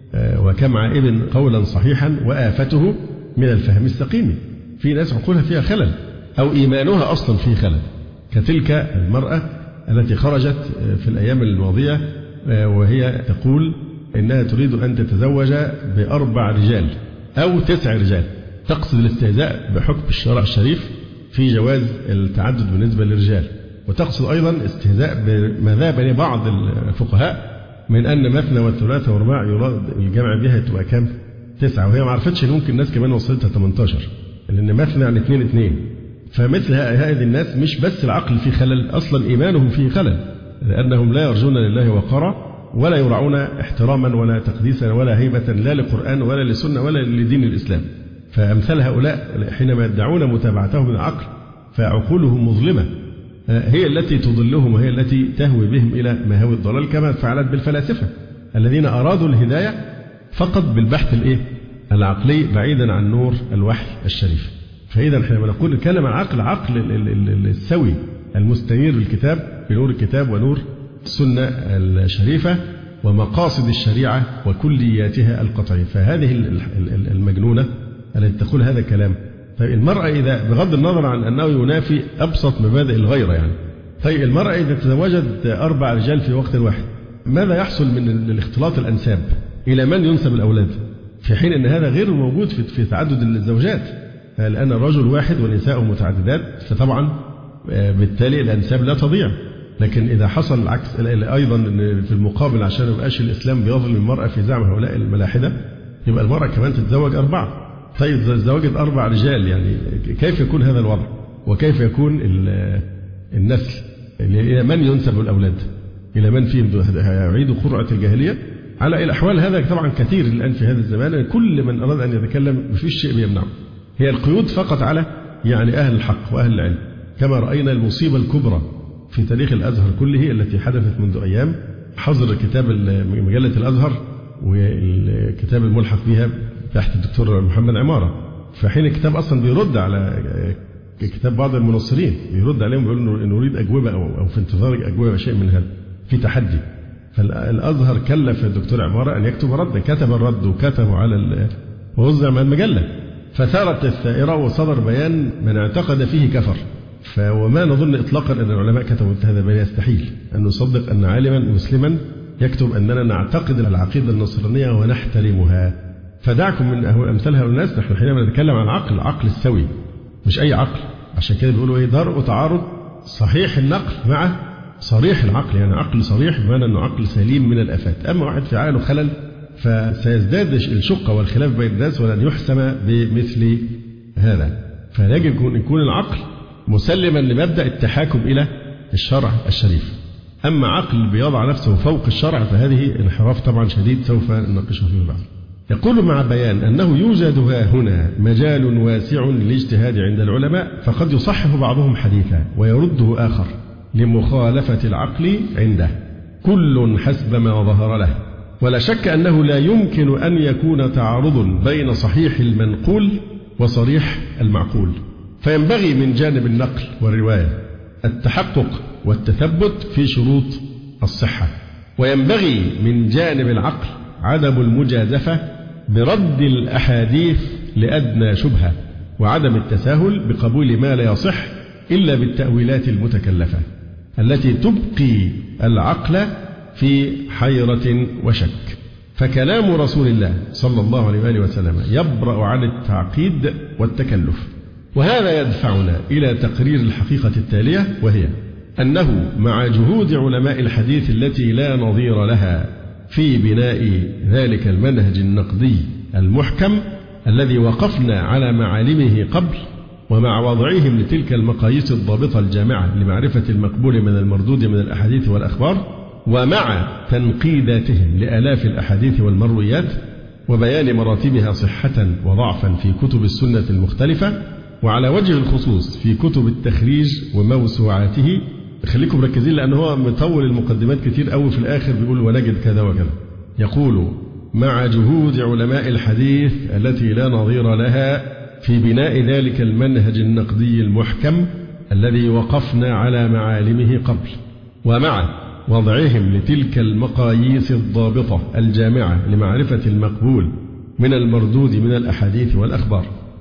S2: وكم عائب قولا صحيحا وآفته من الفهم السقيم. في ناس عقولها فيها خلل أو إيمانها أصلا فيه خلل، كتلك المرأة التي خرجت في الأيام الماضية وهي تقول إنها تريد أن تتزوج ب4 رجال أو 9 رجال، تقصد الاستهزاء بحكم الشرع الشريف في جواز التعدد بالنسبة للرجال، وتقصد أيضا استهزاء بما ذهب إليه بعض الفقهاء من أن مثنى والثلاثة والرباع يراد الجمع بها تبقى كام؟ 9، وهي ما عرفتش إن ممكن الناس كمان وصلتها 18، لأن مثنى عن 2. فمثل هذه الناس مش بس العقل فيه خلل، أصلا إيمانهم فيه خلل، لأنهم لا يرجون لله وقارا، ولا يرعون احتراما ولا تقديسا ولا هيبة لا لقرآن ولا لسنة ولا لدين الإسلام. فأمثال هؤلاء حينما يدعون متابعتهم العقل فعقولهم مظلمة، هي التي تضلهم وهي التي تهوي بهم إلى مهاوي الضلال، كما فعلت بالفلاسفة الذين أرادوا الهداية فقط بالبحث العقلي بعيدا عن نور الوحي الشريف. فإذا حينما نقول نتكلم عن عقل السوي المستنير بالكتاب بنور الكتاب ونور السنة الشريفة ومقاصد الشريعة وكلياتها القطعية، فهذه المجنونة التي تقول هذا الكلام. طيب المرأة إذا بغض النظر عن أنه ينافي أبسط مبادئ الغيرة يعني، طيب المرأة إذا تزوجت 4 رجال في وقت واحد، ماذا يحصل من الاختلاط الأنساب؟ إلى من ينسب الأولاد؟ في حين أن هذا غير موجود في تعدد الزوجات، لأن الرجل واحد ونساء متعددات، فطبعا بالتالي الأنساب لا تضيع. لكن إذا حصل العكس أيضا في المقابل، عشان ما يبقاش الإسلام بيظلم المرأة في زعم هؤلاء الملاحدة، يبقى المرأة كمان تتزوج 4. طيب زوجت 4 رجال، يعني كيف يكون هذا الوضع؟ وكيف يكون النسل؟ إلى من ينسب الأولاد؟ إلى من فيهم؟ يعيد قرعة الجاهلية على الأحوال. هذا طبعا كثير الآن في هذا الزمان، كل من أراد أن يتكلم مفيش شيء بيمنعه، هي القيود فقط على يعني أهل الحق وأهل العلم. كما رأينا المصيبة الكبرى في تاريخ الأزهر كله التي حدثت منذ أيام، حظر كتاب مجلة الأزهر والكتاب الملحق بها تحت الدكتور محمد عمارة، فحين الكتاب أصلا بيرد على كتاب بعض المنصرين، بيرد عليهم بيقول نريد أجوبة أو في انتظار أجوبة شيء من هذا، في تحدي. فالأزهر كلف الدكتور عمارة أن يكتب ردا، كتب الرد وكتبه على ووزع مع المجلة، فثارت الثائرة وصدر بيان من اعتقد فيه كفر. وما نظن إطلاقا أن العلماء كتبوا هذا البيان، يستحيل أن نصدق أن عالما مسلما يكتب أننا نعتقد العقيدة النصرانية ونحترمها. فدعكم من أمثال هؤلاء الناس. نحن حينما نتكلم عن العقل السوي مش أي عقل، عشان كده بيقولوا درء تعارض صحيح النقل مع صريح العقل، يعني عقل صريح بمعنى أنه عقل سليم من الآفات. أما واحد في عقله خلل فسيزداد الشقة والخلاف بين الناس ولن يحسم بمثل هذا. فيجب أن يكون العقل مسلما لمبدأ التحاكم إلى الشرع الشريف. أما عقل بيضع نفسه فوق الشرع فهذه انحراف طبعا شديد سوف نناقشه فيه بعد. يقول مع بيان أنه يوجد هنا مجال واسع للاجتهاد عند العلماء، فقد يصحح بعضهم حديثا ويرده آخر لمخالفة العقل عنده، كل حسب ما ظهر له. ولا شك أنه لا يمكن أن يكون تعارض بين صحيح المنقول وصريح المعقول، فينبغي من جانب النقل والرواية التحقق والتثبت في شروط الصحة، وينبغي من جانب العقل عدم المجازفة برد الأحاديث لأدنى شبهة، وعدم التساهل بقبول ما لا يصح إلا بالتأويلات المتكلفة التي تبقي العقل في حيرة وشك. فكلام رسول الله صلى الله عليه وآله وسلم يبرأ عن التعقيد والتكلف. وهذا يدفعنا إلى تقرير الحقيقة التالية، وهي أنه مع جهود علماء الحديث التي لا نظير لها في بناء ذلك المنهج النقدي المحكم الذي وقفنا على معالمه قبل، ومع وضعهم لتلك المقاييس الضابطة الجامعة لمعرفة المقبول من المردود من الأحاديث والأخبار، ومع تنقيداتهم لآلاف الأحاديث والمرويات وبيان مراتبها صحة وضعفا في كتب السنة المختلفة، وعلى وجه الخصوص في كتب التخريج وموسوعاته. خليكم مركزين لأنه هو مطول المقدمات كتير أوي، في الآخر بيقول ونجد كذا وكذا. يقول مع جهود علماء الحديث التي لا نظير لها في بناء ذلك المنهج النقدي المحكم الذي وقفنا على معالمه قبل، ومع وضعهم لتلك المقاييس الضابطة الجامعة لمعرفة المقبول من المردود من الأحاديث والأخبار،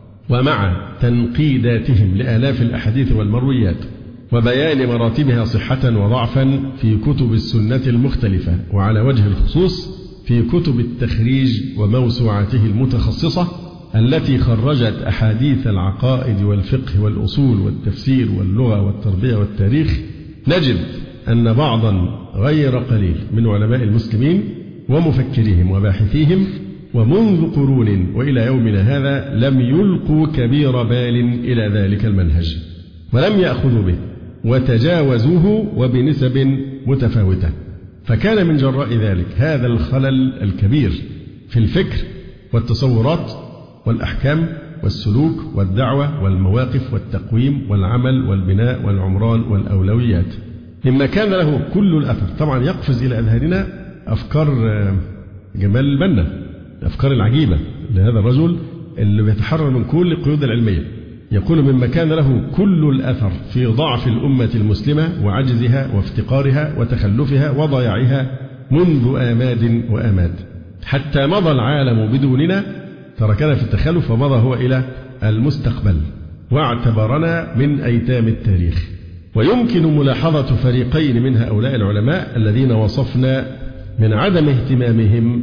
S2: ومع تنقيداتهم لآلاف الأحاديث والمرويات وبيان مراتبها صحة وضعفا في كتب السنة المختلفة، وعلى وجه الخصوص في كتب التخريج وموسوعاته المتخصصة التي خرجت أحاديث العقائد والفقه والأصول والتفسير واللغة والتربية والتاريخ، نجد أن بعضا غير قليل من علماء المسلمين ومفكريهم وباحثيهم ومنذ قرون وإلى يومنا هذا لم يلقوا كبير بال إلى ذلك المنهج ولم يأخذوا به وتجاوزوه وبنسب متفاوتة. فكان من جراء ذلك هذا الخلل الكبير في الفكر والتصورات والأحكام والسلوك والدعوة والمواقف والتقويم والعمل والبناء والعمران والأولويات، مما كان له كل الأثر. طبعا يقفز إلى أذهاننا أفكار جمال البنا، الأفكار العجيبة لهذا الرجل اللي بيتحرر من كل القيود العلمية. يقول مما كان له كل الأثر في ضعف الأمة المسلمة وعجزها وافتقارها وتخلفها وضياعها منذ آماد وآماد، حتى مضى العالم بدوننا تركنا في التخلف ومضى هو إلى المستقبل واعتبرنا من أيتام التاريخ. ويمكن ملاحظة فريقين من هؤلاء العلماء الذين وصفنا من عدم اهتمامهم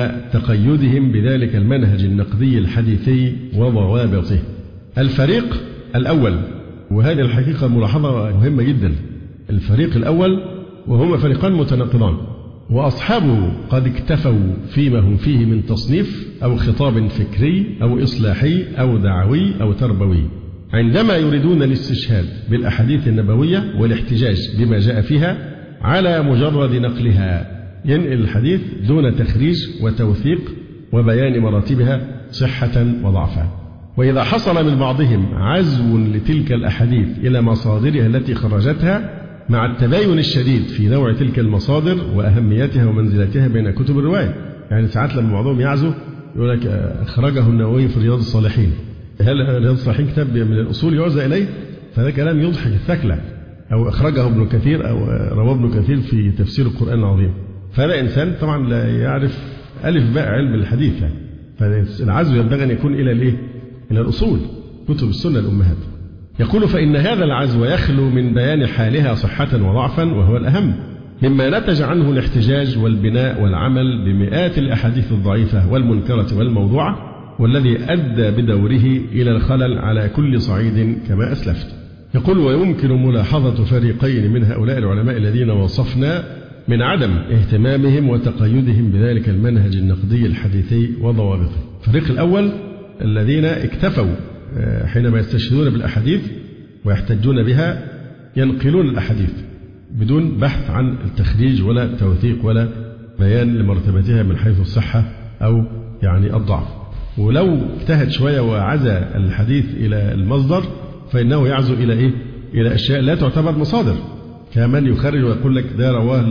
S2: وتقيدهم بذلك المنهج النقدي الحديثي وضوابطه. الفريق الأول، وهذه الحقيقة ملاحظة مهمة جدا، الفريق الأول وهما فريقان متناقضان وأصحابه قد اكتفوا فيما هم فيه من تصنيف أو خطاب فكري أو إصلاحي أو دعوي أو تربوي، عندما يريدون الاستشهاد بالأحاديث النبوية والاحتجاج بما جاء فيها على مجرد نقلها، ينقل الحديث دون تخريج وتوثيق وبيان مراتبها صحة وضعفا. وإذا حصل من بعضهم عزو لتلك الأحاديث إلى مصادرها التي خرجتها مع التباين الشديد في نوع تلك المصادر وأهميتها ومنزلتها بين كتب الرواية، يعني ساعات لما بعضهم يعزو يقول لك أخرجه النووي في رياض الصالحين، هل رياض الصالحين كتاب من الأصول يعزى إليه؟ فهذا كلام يضحك الثكلى. أو أخرجه ابن كثير أو رواه ابن كثير في تفسير القرآن العظيم، فهذا إنسان طبعا لا يعرف ألف باء علم الحديث يعني. فالعزو ينبغي أن يكون إلى الإيه؟ إلى الأصول، كتب السنة الأمهات. يقول فإن هذا العزو يخلو من بيان حالها صحة وضعفا، وهو الأهم، مما نتج عنه الاحتجاج والبناء والعمل بمئات الأحاديث الضعيفة والمنكرة والموضوعة، والذي أدى بدوره إلى الخلل على كل صعيد كما أسلفت. يقول ويمكن ملاحظة فريقين من هؤلاء العلماء الذين وصفنا من عدم اهتمامهم وتقيدهم بذلك المنهج النقدي الحديثي وضوابطه. الفريق الأول الذين اكتفوا حينما يستشهدون بالأحاديث ويحتجون بها ينقلون الأحاديث بدون بحث عن التخريج ولا توثيق ولا بيان لمرتبتها من حيث الصحة أو يعني الضعف. ولو اجتهد شوية وعزى الحديث إلى المصدر فإنه يعزو إلى إيه؟ إلى أشياء لا تعتبر مصادر، كمن يخرج ويقول لك ده رواه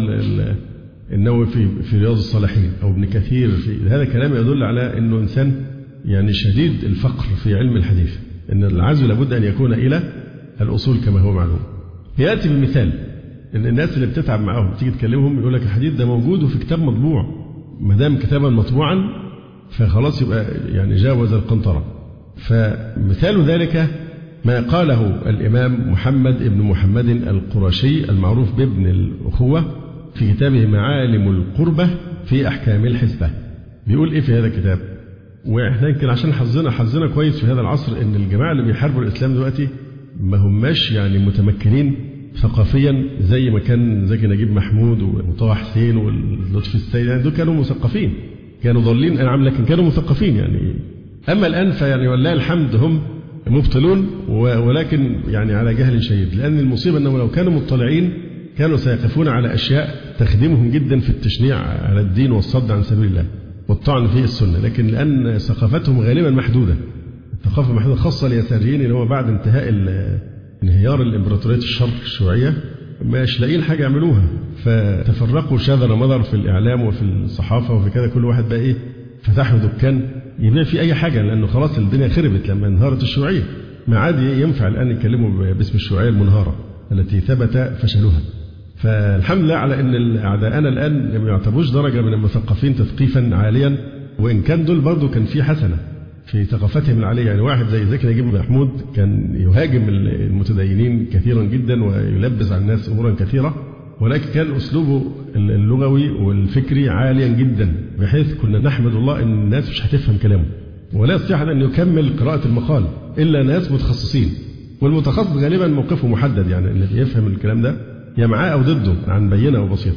S2: النووي في رياض الصالحين أو ابن كثير هذا كلام يدل على أنه إنسان يعني شديد الفقر في علم الحديث، أن العزو لابد أن يكون إلى الأصول كما هو معلوم. يأتي بمثال أن الناس اللي بتتعب معهم تيجي تكلمهم يقول لك الحديث ده موجود في كتاب مطبوع، ما دام كتابا مطبوعا فخلاص يبقى يعني جاوز القنطرة. فمثال ذلك ما قاله الإمام محمد ابن محمد القرشي المعروف بابن الأخوة في كتابه معالم القربة في أحكام الحسبة. بيقول إيه في هذا الكتاب؟ وإحنا يمكن عشان حظنا كويس في هذا العصر إن الجماعة اللي بيحاربوا الإسلام دلوقتي ما هماش يعني متمكنين ثقافيا زي ما كان زكي نجيب محمود وطه حسين واللطفي السيد، يعني دول كانوا مثقفين، كانوا ضالين أنعم لكن كانوا مثقفين يعني. أما الآن فيعني والله الحمد هم مبطلون ولكن يعني على جهل شديد، لأن المصيبة أنهم لو كانوا مطلعين كانوا سيقفون على أشياء تخدمهم جدا في التشنيع على الدين والصد عن سبيل الله والطعن في السنة، لكن لأن ثقافتهم غالبا محدودة، الثقافة محدودة خاصة اليساريين اللي هو بعد انتهاء انهيار الإمبراطورية الشيوعية مش لاقيين حاجة يعملوها، فتفرقوا شذر مضر في الإعلام وفي الصحافة وفي كذا، كل واحد بقى إيه فتحوا دكان يبيع فيه أي حاجة، لأنه خلاص الدنيا خربت لما انهارت الشيوعية. ما عاد ينفع الآن يتكلموا باسم الشيوعية المنهارة التي ثبت فشلها. فالحمد لله على أن أعداءنا الآن لم يعتبروش درجة من المثقفين تثقيفا عاليا، وإن كان دول برضو كان في حسنة في ثقافتهم العالية. يعني واحد زي زكي نجيب محمود كان يهاجم المتدينين كثيرا جدا ويلبس على الناس أمورا كثيرة، ولكن كان أسلوبه اللغوي والفكري عاليا جدا، بحيث كنا نحمد الله أن الناس مش هتفهم كلامه، ولا يستطيع أن يكمل قراءة المقال إلا ناس متخصصين، والمتخصص غالبا موقفه محدد، يعني الذي يفهم الكلام ده يا معاه أو ضده عن بينة وبصيرة.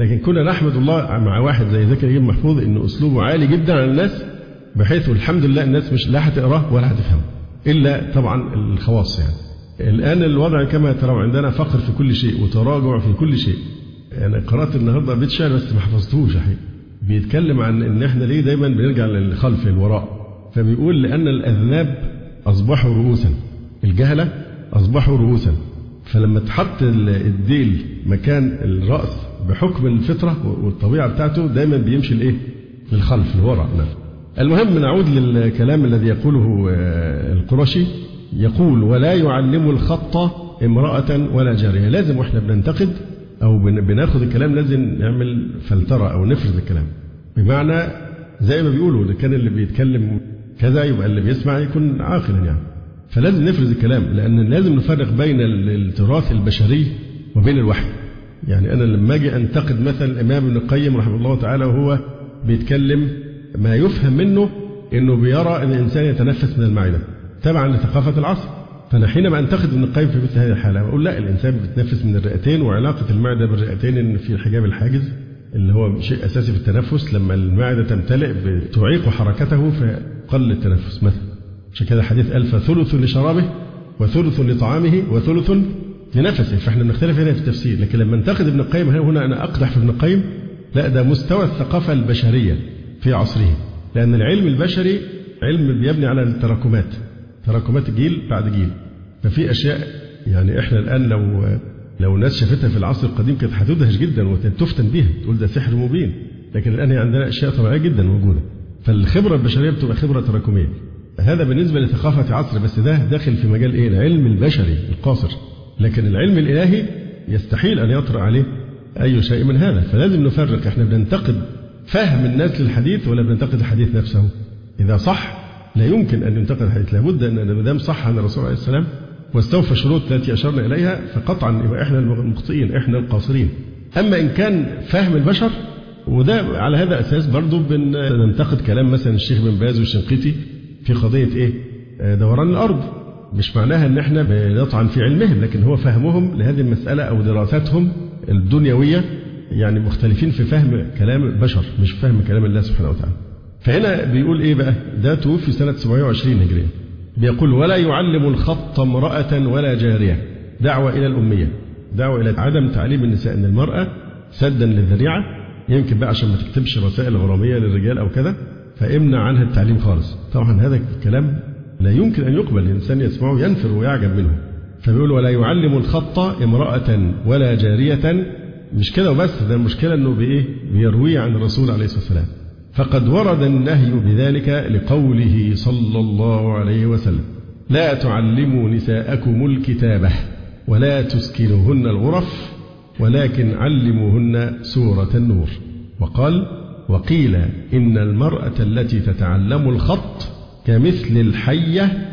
S2: لكن كنا نحمد الله مع واحد زي زكريا بن محفوظ إنه أسلوبه عالي جدا على الناس، بحيث الحمد لله الناس مش لا هتقراه ولا هتفهمه إلا طبعا الخواص. يعني الآن الوضع كما ترون عندنا فقر في كل شيء وتراجع في كل شيء. أنا قرأت النهارده بيت شعر بس ما حفظتهوش حقيقي، بيتكلم عن إن إحنا ليه دايما بنرجع للخلف للوراء. فبيقول لأن الأذناب أصبحوا رؤوسا، الجهلة أصبحوا رؤوسا، فلما تحط الديل مكان الرأس بحكم الفطرة والطبيعة بتاعته دايما بيمشي الإيه؟ للخلف للوراء. المهم نعود للكلام الذي يقوله القرشي، يقول ولا يعلم الخط امرأة ولا جارية. لازم واحنا بننتقد أو بناخد الكلام لازم نعمل فلترة أو نفرز الكلام، بمعنى زي ما بيقولوا إذا كان اللي بيتكلم كذا يبقى اللي بيسمع يكون عاقلا يعني. فلازم نفرز الكلام، لأن لازم نفرق بين التراث البشري وبين الوحي. يعني أنا لما أجي أنتقد مثلا الإمام ابن القيم رحمه الله تعالى وهو بيتكلم ما يفهم منه إنه بيرى أن الإنسان يتنفس من المعدة تبعا لثقافة العصر. فأنا حينما أنتقد ابن القيم في مثل هذه الحالة أقول لا، الإنسان بيتنفس من الرئتين، وعلاقة المعدة بالرئتين إن في الحجاب الحاجز اللي هو شيء أساسي في التنفس. لما المعدة تمتلئ بتعيق حركته فقل التنفس مثلا. عشان كده حديث قال فثلث لشرابه وثلث لطعامه وثلث لنفسه. فإحنا بنختلف هنا في التفسير. لكن لما انتقد ابن القيم هنا أنا أقدح في ابن القيم، لا، ده مستوى الثقافة البشرية في عصره. لأن العلم البشري علم بيبني على التراكمات، تراكمات جيل بعد جيل. ففي أشياء يعني إحنا الآن لو الناس شافتها في العصر القديم كانت هتدهش جدا وتفتن بها، تقول ده سحر مبين. لكن الآن عندنا أشياء طبيعية جدا موجودة. فالخبرة البشرية بتبقى خبرة تراكمية. هذا بالنسبة لثقافة عصر، بس ده داخل في مجال إيه؟ العلم البشري القاصر. لكن العلم الإلهي يستحيل أن يطرأ عليه أي شيء من هذا. فلازم نفرق، إحنا بننتقد فهم الناس للحديث ولا بننتقد الحديث نفسه. إذا صح لا يمكن أن ينتقد الحديث، لابد أن ما دام صح عن الرسول عليه السلام واستوفى الشروط التي أشرنا إليها فقطعا يبقى إحنا المخطئين، إحنا القاصرين. أما إن كان فهم البشر، وده على هذا أساس برضو بننتقد كلام مثلا الشيخ بن باز والشنقيطي في قضية إيه؟ دوران الأرض. مش معناها أن إحنا بنطعن في علمهم، لكن هو فهمهم لهذه المسألة أو دراساتهم الدنيوية يعني مختلفين في فهم كلام البشر مش فهم كلام الله سبحانه وتعالى. فهنا بيقول إيه بقى؟ ده توفي سنة 720 هجرية. بيقول ولا يعلم الخط امرأة ولا جارية، دعوة إلى الأمية، دعوة إلى عدم تعليم النساء أن المرأة سدا للذريعة. يمكن بقى عشان ما تكتبش رسائل غرامية للرجال أو كذا فامنع عنها التعليم خالص. طبعا هذا الكلام لا يمكن أن يقبل، الإنسان يسمعه ينفر ويعجب منه. فبيقول ولا يعلم الخط امرأة ولا جارية. مش كده وبس، ده المشكلة أنه بإيه؟ بيروي عن الرسول عليه الصلاة والسلام. فقد ورد النهي بذلك لقوله صلى الله عليه وسلم لا تعلموا نساءكم الكتابة ولا تسكنوهن الغرف ولكن علموهن سورة النور. وقال وقيل إن المرأة التي تتعلم الخط كمثل الحية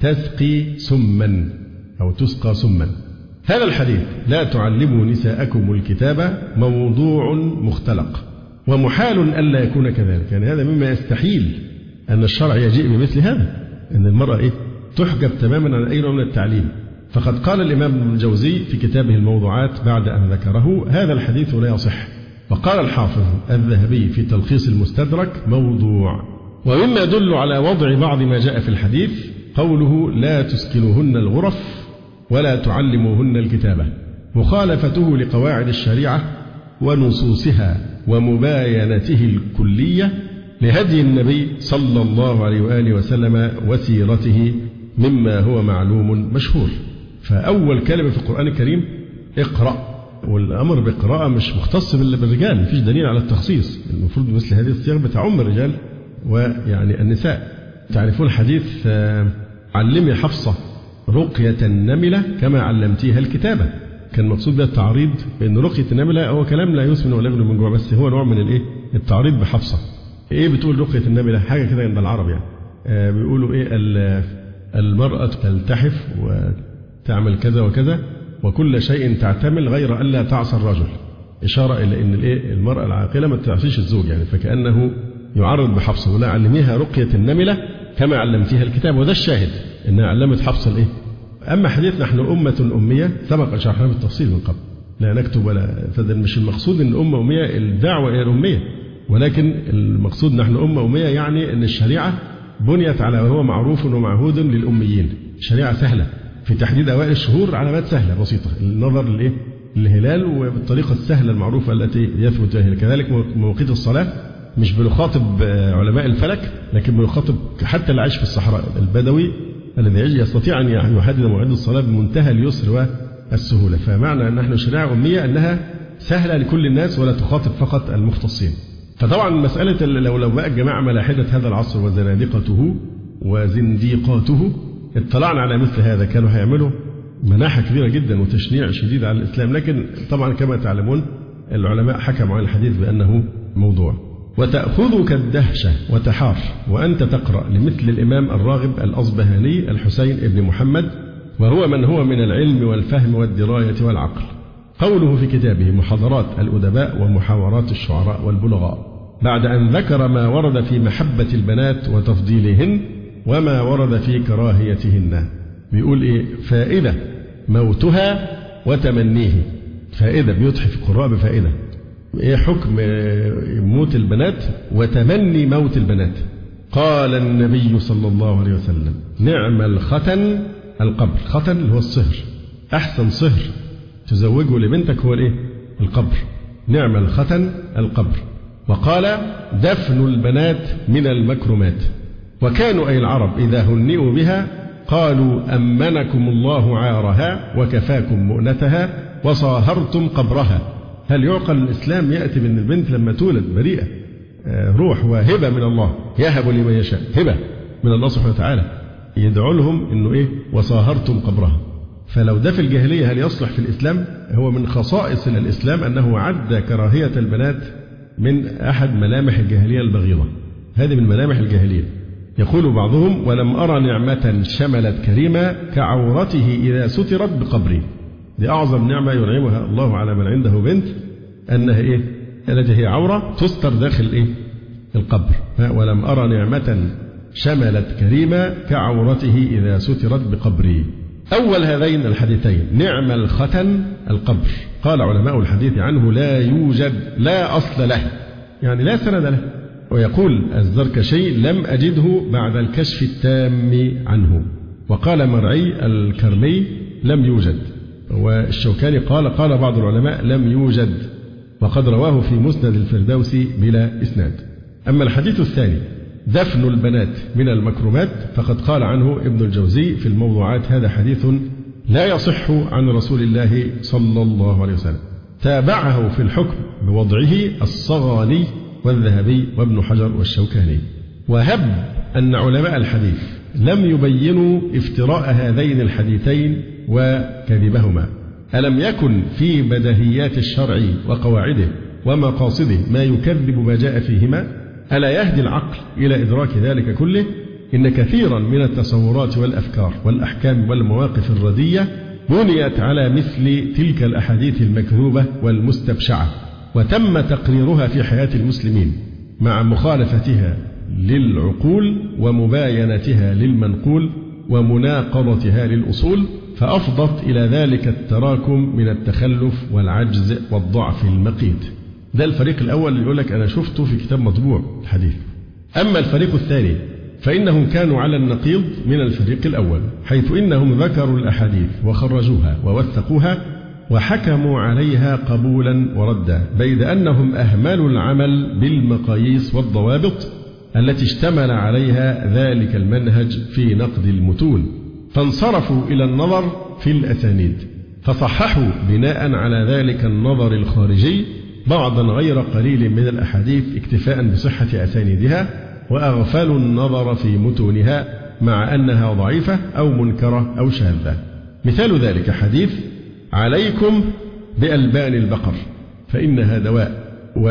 S2: تسقي سما أو تسقى سما. هذا الحديث لا تعلموا نساءكم الكتابة موضوع مختلق، ومحال ألا يكون كذلك. يعني هذا مما يستحيل أن الشرع يجيء بمثل هذا، أن المرأة إيه؟ تحجب تماما عن أي نوع من التعليم. فقد قال الإمام ابن الجوزي في كتابه الموضوعات بعد أن ذكره هذا الحديث لا يصح. وقال الحافظ الذهبي في تلخيص المستدرك موضوع. ومما يدل على وضع بعض ما جاء في الحديث قوله لا تسكنوهن الغرف ولا تعلموهن الكتابة، مخالفته لقواعد الشريعة ونصوصها ومباينته الكلية لهدي النبي صلى الله عليه وآله وسلم وسيرته مما هو معلوم مشهور. فأول كلمة في القرآن الكريم اقرأ، والأمر بالقراءة مش مختص بالرجال، مفيش دليل على التخصيص. المفروض مثل هذه الصيغ بتعم الرجال ويعني النساء. تعرفون حديث علمي حفصة رقية النملة كما علمتيها الكتابة. كان مقصود بها التعريض بأن رقية النملة هو كلام لا يسمن ولا يغني من جوع، بس هو نوع من الإيه؟ التعريض بحفصة. إيه بتقول رقية النملة؟ حاجة كده عند العرب يعني. بيقولوا إيه؟ المرأة تلتحف وتعمل كذا وكذا وكل شيء تعتمل غير ألا تعصى الرجل، إشارة إلى أن الإيه؟ المرأة العاقلة ما تعصيش الزوج يعني. فكأنه يعرض بحفصة ولا علميها رقية النملة كما علمتيها الكتاب. وده الشاهد إنها علمت حفصة الإيه؟ أما حديث نحن أمة أمية سبق شرحناه بالتفصيل من قبل. لا نكتب ولا. فده مش المقصود أن أمة أمية الدعوة إلى الأمية، ولكن المقصود نحن أمة أمية يعني أن الشريعة بنيت على وهو معروف ومعهود للأميين. شريعة سهلة في تحديد أوائل الشهور، علامات سهلة بسيطة، النظر للهلال وبالطريقة السهلة المعروفة التي يثبت بها. كذلك مواقيت الصلاة مش بنخاطب علماء الفلك، لكن بنخاطب حتى اللي عايش في الصحراء البدوي الذي يستطيع أن يحدد مواعيد الصلاة بمنتهى اليسر والسهولة. فمعنى أن نحن شريعة أمية أنها سهلة لكل الناس ولا تخاطب فقط المختصين. فطبعا مسألة لو بقى الجماعة ملاحدة هذا العصر وزنادقته وزنديقاته اطلعنا على مثل هذا كانوا هيعملوا مناحة كبيرة جدا وتشنيع شديد على الإسلام. لكن طبعا كما تعلمون العلماء حكموا على الحديث بأنه موضوع. وتأخذك الدهشة وتحار وأنت تقرأ لمثل الإمام الراغب الأصبهاني الحسين ابن محمد، وهو من هو من العلم والفهم والدراية والعقل. قوله في كتابه محاضرات الأدباء ومحاورات الشعراء والبلغاء، بعد أن ذكر ما ورد في محبة البنات وتفضيلهن وما ورد في كراهيتهن، بيقول فائدة موتها وتمنيه. فائدة بيضحي القراء بفائدة. حكم موت البنات وتمني موت البنات. قال النبي صلى الله عليه وسلم نعم الختن القبر. ختن اللي هو الصهر، أحسن صهر تزوجه لبنتك هو القبر. نعم الختن القبر. وقال دفن البنات من المكرمات. وكانوا أي العرب إذا هنئوا بها قالوا أمنكم الله عارها وكفاكم مؤنتها وصاهرتم قبرها. هل يعقل الإسلام يأتي بأن البنت لما تولد بريئة روح وهبة من الله يهب لمن يشاء، هبة من الله سبحانه وتعالى، يدعو لهم أنه وصاهرتم قبرها. فلو ده في الجاهلية هل يصلح في الإسلام؟ هو من خصائص الإسلام أنه عد كراهية البنات من أحد ملامح الجاهلية البغيضة. هذه من ملامح الجاهلية. يقول بعضهم ولم أرى نعمة شملت كريمة كعورته إذا سترت بقبره. دي أعظم نعمة ينعمها الله على من عنده بنت، أنها التي هي عورة تستر داخل القبر. ولم أرى نعمة شملت كريمة كعورته إذا سترت بقبره. أول هذين الحديثين نعم الختن القبر، قال علماء الحديث عنه لا يوجد لا أصل له، يعني لا سند له. ويقول الزركشي لم أجده بعد الكشف التام عنه. وقال مرعي الكرمي لم يوجد. والشوكاني قال بعض العلماء لم يوجد، وقد رواه في مسند الفردوسي بلا إسناد. أما الحديث الثاني دفن البنات من المكرمات فقد قال عنه ابن الجوزي في الموضوعات هذا حديث لا يصح عن رسول الله صلى الله عليه وسلم. تابعه في الحكم بوضعه الصغاني والذهبي وابن حجر والشوكاني. وهب أن علماء الحديث لم يبينوا افتراء هذين الحديثين وكذبهما. ألم يكن في بديهيات الشرع وقواعده ومقاصده ما يكذب ما جاء فيهما؟ ألا يهدي العقل إلى إدراك ذلك كله؟ إن كثيرا من التصورات والأفكار والأحكام والمواقف الردية بنيت على مثل تلك الأحاديث المكذوبة والمستبشعة، وتم تقريرها في حياة المسلمين مع مخالفتها للعقول ومباينتها للمنقول ومناقضتها للأصول، فأفضت إلى ذلك التراكم من التخلف والعجز والضعف المقيت. ده الفريق الأول اللي يقول لك أنا شفته في كتاب مطبوع الحديث. أما الفريق الثاني فإنهم كانوا على النقيض من الفريق الأول، حيث إنهم ذكروا الأحاديث وخرجوها ووثقوها وحكموا عليها قبولا وردا، بيد أنهم أهملوا العمل بالمقاييس والضوابط التي اشتمل عليها ذلك المنهج في نقد المتون، فانصرفوا إلى النظر في الأسانيد، فصححوا بناء على ذلك النظر الخارجي بعضا غير قليل من الأحاديث اكتفاء بصحة أسانيدها، وأغفلوا النظر في متونها مع أنها ضعيفة أو منكرة أو شاذة. مثال ذلك حديث عليكم بألبان البقر فإنها دواء،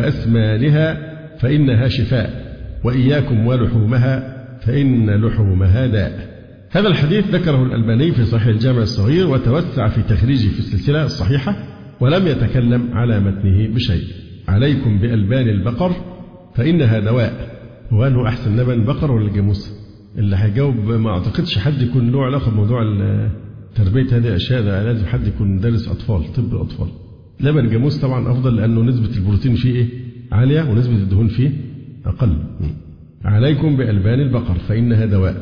S2: وأسمانها فإنها شفاء، وإياكم ولحومها فإن لحومها داء. هذا الحديث ذكره الألباني في صحيح الجامع الصغير، وتوسع في تخريجه في السلسلة الصحيحة، ولم يتكلم على متنه بشيء. عليكم بألبان البقر فإنها دواء. وأنه أحسن لبن البقر ولا الجاموس؟ اللي هيجاوب ما أعتقدش حد يكون له علاقة بموضوع تربية هذه الأشياء، ده لازم حد يكون دارس أطفال، طب الأطفال. لبن جاموس طبعا أفضل لأنه نسبة البروتين فيه إيه؟ عالية ونسبة الدهون فيه أقل. عليكم بألبان البقر فإنها دواء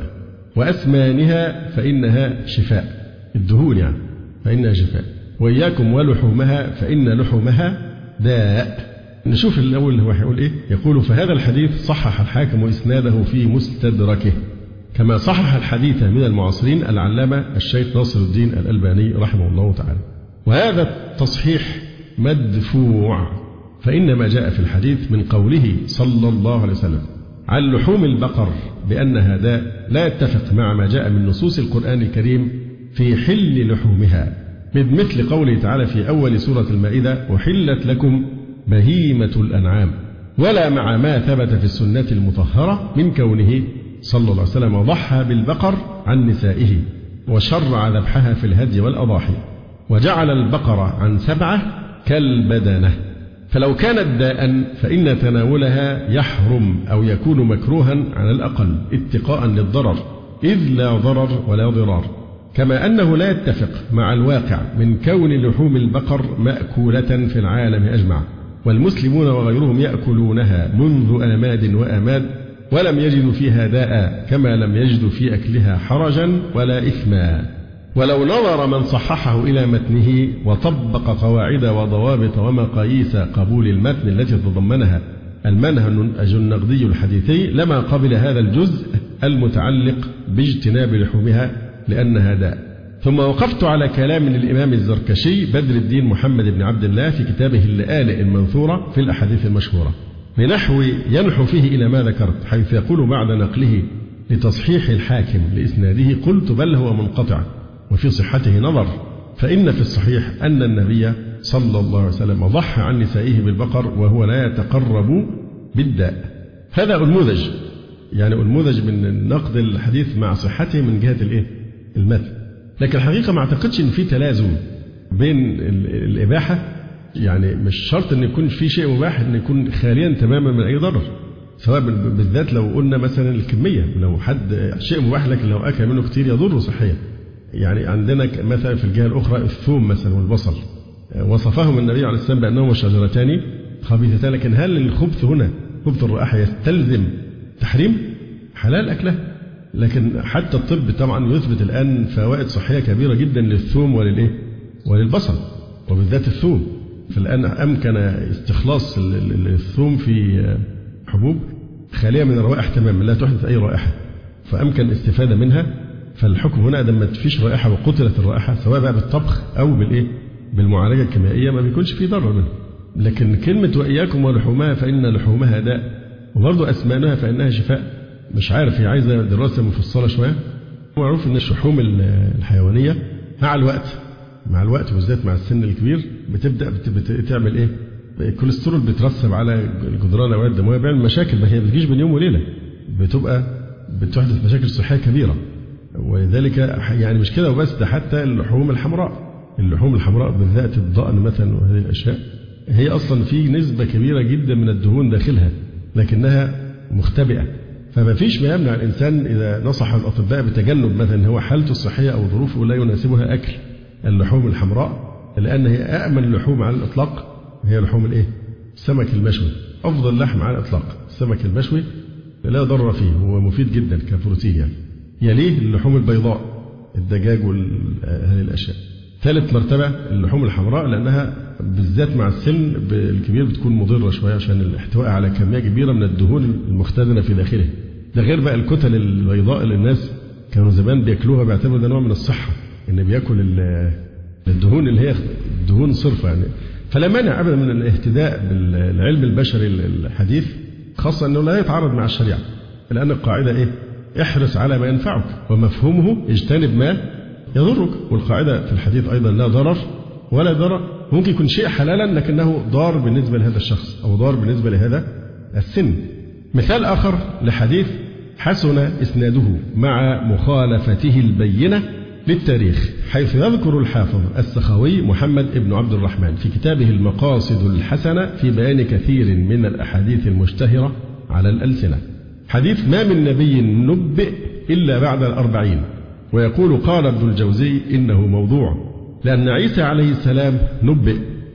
S2: وأسمانها فإنها شفاء، الدهون يعني فإنها شفاء، وإياكم ولحومها فإن لحومها داء. نشوف الأول هو هيقول إيه. يقول فهذا الحديث صحح الحاكم إسناده في مستدركه، كما صحح الحديث من المعاصرين العلامة الشيخ ناصر الدين الألباني رحمه الله تعالى. وهذا التصحيح مدفوع، فإن ما جاء في الحديث من قوله صلى الله عليه وسلم عن لحوم البقر بأنها داء لا يتفق مع ما جاء من نصوص القرآن الكريم في حل لحومها، مثل قوله تعالى في أول سورة المائدة أحلت لكم بهيمة الأنعام، ولا مع ما ثبت في السنة المطهرة من كونه صلى الله عليه وسلم ضحى بالبقر عن نسائه وشرع ذبحها في الهدي والأضاحي، وجعل البقر عن 7 كالبدنة. فلو كانت داء فإن تناولها يحرم أو يكون مكروها على الأقل اتقاء للضرر، إذ لا ضرر ولا ضرار. كما أنه لا يتفق مع الواقع من كون لحوم البقر مأكولة في العالم أجمع، والمسلمون وغيرهم يأكلونها منذ آماد وآماد ولم يجدوا فيها داء، كما لم يجدوا في أكلها حرجا ولا إثما. ولو نظر من صححه إلى متنه وطبق قواعد وضوابط ومقاييس قبول المتن التي تضمنها المنهج النقدي الحديثي لما قبل هذا الجزء المتعلق باجتناب لحومها لأنها داء. ثم وقفت على كلام الإمام الزركشي بدر الدين محمد بن عبد الله في كتابه اللآلئ المنثورة في الأحاديث المشهورة بنحو ينحو فيه إلى ما ذكرت، حيث يقول بعد نقله لتصحيح الحاكم لإسناده قلت بل هو منقطع وفي صحته نظر، فإن في الصحيح أن النبي صلى الله عليه وسلم ضحى عن نسائه بالبقر وهو لا يتقرب بالداء. هذا أنموذج، يعني أنموذج من نقد الحديث مع صحته من جهة المتن. لكن الحقيقة ما اعتقدش أن في تلازم بين الإباحة، يعني مش شرط أن يكون في شيء مباح أن يكون خاليا تماما من أي ضرر، سواء بالذات لو قلنا مثلا الكمية، لو حد شيء مباح لكن لو أكل منه كتير يضره صحيا. يعني عندنا مثلا في الجهة الأخرى الثوم مثلا والبصل، وصفهم النبي عليه السلام بأنهما شجرتان خبيثتان، لكن هل الخبث هنا خبث الرائحة يستلزم تحريم؟ حلال أكله. لكن حتى الطب طبعا يثبت الآن فوائد صحية كبيرة جدا للثوم وللبصل وبالذات الثوم. فالآن أمكن استخلاص الثوم في حبوب خالية من الروائح تماما لا تحدث أي رائحة، فأمكن الاستفادة منها. فالحكم هنا لما تفيش رائحة وقتلت الرائحة سواء بقى بالطبخ أو بالمعالجة الكيميائية ما بيكونش فيه ضرر منه. لكن كلمة وإياكم ولحومها فإن لحومها داء، وبرضه أسمانها فإنها شفاء، مش عارف، هي عايزة دراسة مفصلة شوية. معروف أن الشحوم الحيوانية مع الوقت بالذات مع السن الكبير بتبدأ تعمل الكوليسترول بترسب على الجدران الأوعية الدموية، بيعمل مشاكل، ما هي بتجيش بين يوم وليلة، بتحدث مشاكل صحية كبيرة. ولذلك يعني مش كده وبس، ده حتى اللحوم الحمراء بالذات الضأن مثلا وهذه الأشياء هي أصلا في نسبة كبيرة جدا من الدهون داخلها لكنها مختبئة. فما فيش ما يمنع الإنسان إذا نصح الأطباء بتجنب مثلا هو حالته الصحية أو ظروفه لا يناسبها أكل اللحوم الحمراء، لأن هي أأمن اللحوم على الإطلاق هي لحوم السمك المشوي. أفضل لحم على الإطلاق السمك المشوي لا ضرر فيه، هو مفيد جدا كبروتين يعني. يليه اللحوم البيضاء الدجاج وهذه الأشياء. ثالث مرتبة اللحوم الحمراء، لأنها بالذات مع السن الكبير بتكون مضرة شوية عشان الاحتواء على كمية كبيرة من الدهون المختزنة في داخله. ده غير بقى الكتل البيضاء اللي الناس كانوا زمان بياكلوها بيعتبروا ده نوع من الصحة، إن بياكل الدهون اللي هي دهون صرفة يعني. فلا مانع أبدا من الاهتداء بالعلم البشري الحديث، خاصة أنه لا يتعارض مع الشريعة، لأن القاعدة احرص على ما ينفعك، ومفهومه اجتنب ما يضرك. والقاعدة في الحديث أيضا لا ضرر ولا ضرر. ممكن يكون شيء حلالا لكنه ضار بالنسبة لهذا الشخص أو ضار بالنسبة لهذا السن. مثال آخر لحديث حسن إسناده مع مخالفته البينة للتاريخ، حيث يذكر الحافظ السخاوي محمد ابن عبد الرحمن في كتابه المقاصد الحسنة في بيان كثير من الأحاديث المشتهرة على الألسنة حديث ما من نبي نبئ إلا بعد 40، ويقول قال ابن الجوزي إنه موضوع، لأن عيسى عليه السلام نبئ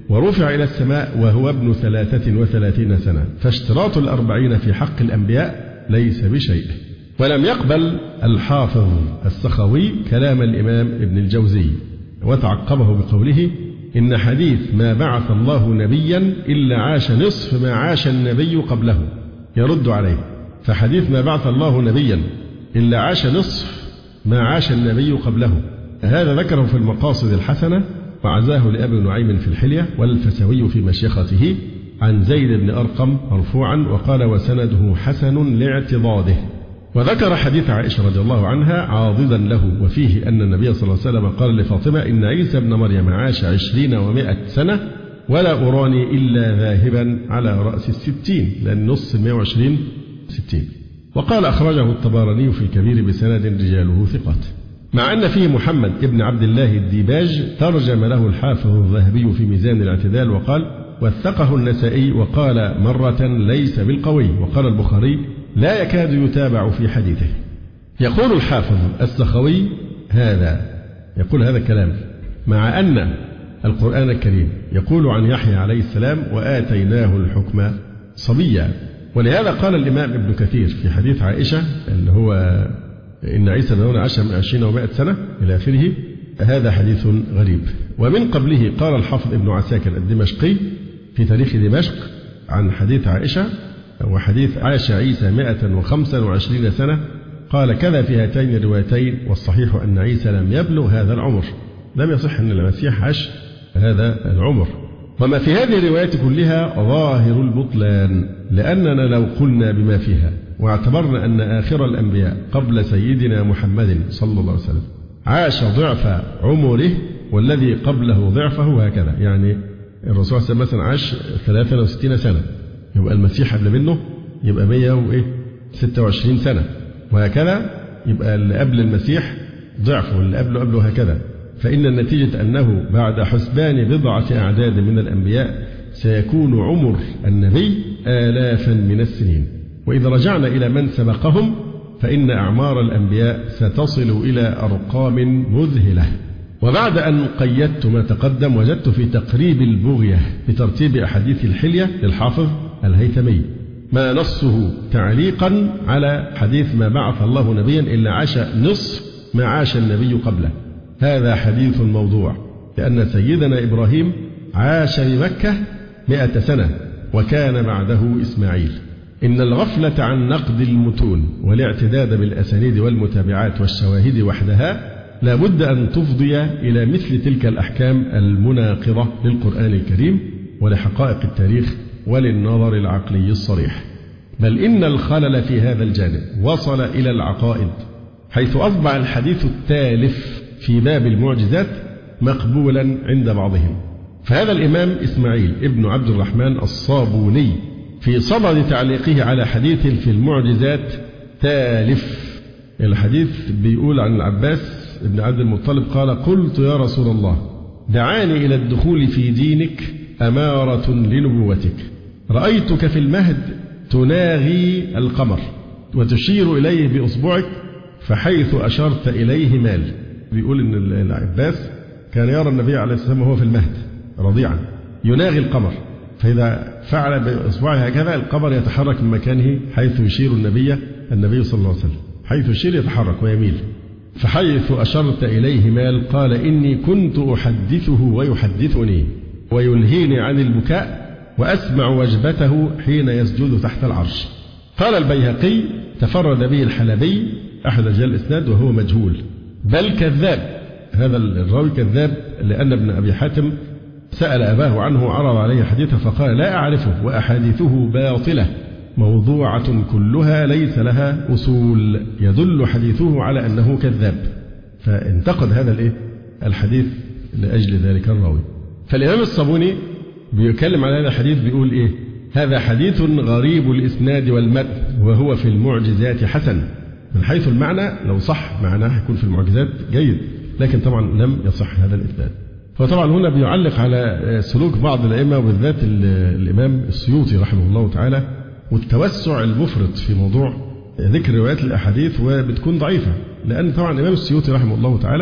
S2: ورفع إلى السماء وهو ابن 33 سنة، فاشتراط 40 في حق الأنبياء ليس بشيء. ولم يقبل الحافظ السخاوي كلام الإمام ابن الجوزي، وتعقبه بقوله: إن حديث ما بعث الله نبيا إلا عاش نصف ما عاش النبي قبله، يرد عليه. فحديث ما بعث الله نبيا إلا عاش نصف ما عاش النبي قبله، هذا ذكره في المقاصد الحسنة، وعزاه لأبي نعيم في الحلية، والفسوي في مشيخته عن زيد بن أرقم مرفوعا، وقال: وسنده حسن لاعتضاده. وذكر حديث عائشة رضي الله عنها عاضدا له، وفيه أن النبي صلى الله عليه وسلم قال لفاطمة: إن عيسى بن مريم عاش 20 و100 سنة ولا أراني إلا ذاهبا على رأس 60، لأن نص 120 60. وقال: أخرجه الطبراني في الكبير بسند رجاله ثقات. مع أن فيه محمد ابن عبد الله الديباج ترجم له الحافظ الذهبي في ميزان الاعتدال وقال: وثقه النسائي وقال مرة ليس بالقوي. وقال البخاري: لا يكاد يتابع في حديثه. يقول الحافظ السخاوي يقول هذا الكلام مع أن القرآن الكريم يقول عن يحيى عليه السلام: وآتيناه الحكم صبيا. ولهذا قال الإمام ابن كثير في حديث عائشة اللي هو إن عيسى بن مريم عاش 20 و100 سنة إلى آخره، هذا حديث غريب. ومن قبله قال الحافظ ابن عساكر الدمشقي في تاريخ دمشق عن حديث عائشة وحديث عاش عيسى 125 سنة، قال: كذا في هاتين الروايتين، والصحيح أن عيسى لم يبلغ هذا العمر، لم يصح أن المسيح عاش هذا العمر. وما في هذه الروايات كلها ظاهر البطلان، لأننا لو قلنا بما فيها واعتبرنا أن آخر الأنبياء قبل سيدنا محمد صلى الله عليه وسلم عاش ضعف عمره والذي قبله ضعفه، هكذا يعني الرسول صلى الله عليه وسلم عاش 63 سنة، يبقى المسيح قبل منه يبقى 126 سنة، وهكذا يبقى اللي قبل المسيح ضعفه واللي قبله هكذا. فإن النتيجة أنه بعد حسبان بضعة أعداد من الأنبياء سيكون عمر النبي آلافا من السنين. وإذا رجعنا إلى من سبقهم فإن أعمار الأنبياء ستصل إلى أرقام مذهلة. وبعد أن قيدت ما تقدم وجدت في تقريب البغية بترتيب أحاديث الحلية للحافظ الهيثمي ما نصه تعليقا على حديث ما بعث الله نبيا إلا عاش نصف ما عاش النبي قبله. هذا حديث موضوع، لأن سيدنا إبراهيم عاش بمكة 100 سنة وكان بعده إسماعيل. إن الغفلة عن نقد المتون والاعتداد بالأسانيد والمتابعات والشواهد وحدها لابد أن تفضي إلى مثل تلك الأحكام المناقضة للقرآن الكريم ولحقائق التاريخ وللنظر العقلي الصريح. بل إن الخلل في هذا الجانب وصل إلى العقائد، حيث أصبح الحديث التالف في باب المعجزات مقبولا عند بعضهم. فهذا الإمام إسماعيل ابن عبد الرحمن الصابوني في صدد تعليقه على حديث في المعجزات تالف. الحديث بيقول عن العباس ابن عبد المطلب قال: قلت يا رسول الله دعاني إلى الدخول في دينك أمارة لنبوتك، رأيتك في المهد تناغي القمر وتشير إليه بإصبعك فحيث أشرت إليه مال. بيقول إن العباس كان يرى النبي عليه الصلاة والسلام وهو في المهد رضيعا يناغي القمر، فإذا فعل بإصبعه هكذا القمر يتحرك من مكانه حيث يشير النبي صلى الله عليه وسلم، حيث يشير يتحرك ويميل. فحيث أشرت إليه مال قال: إني كنت أحدثه ويحدثني ويلهيني عن البكاء وأسمع وجبته حين يسجد تحت العرش. قال البيهقي: تفرد به الحلبي أحد رجال الإسناد وهو مجهول بل كذاب. هذا الراوي كذاب، لأن ابن أبي حاتم سأل أباه عنه عرض عليه حديثه فقال: لا أعرفه وأحاديثه باطلة موضوعة كلها ليس لها أصول، يدل حديثه على أنه كذاب. فانتقد هذا الحديث لأجل ذلك الراوي. فالإمام الصابوني بيتكلم على هذا الحديث بيقول هذا حديث غريب الإسناد والمتن وهو في المعجزات حسن. من حيث المعنى لو صح معناه يكون في المعجزات جيد، لكن طبعا لم يصح هذا الإسناد. فطبعا هنا بيعلق على سلوك بعض الأئمة وبالذات الإمام السيوطي رحمه الله تعالى والتوسع المفرط في موضوع ذكر روايات الأحاديث وبتكون ضعيفة، لأن طبعا الإمام السيوطي رحمه الله تعالى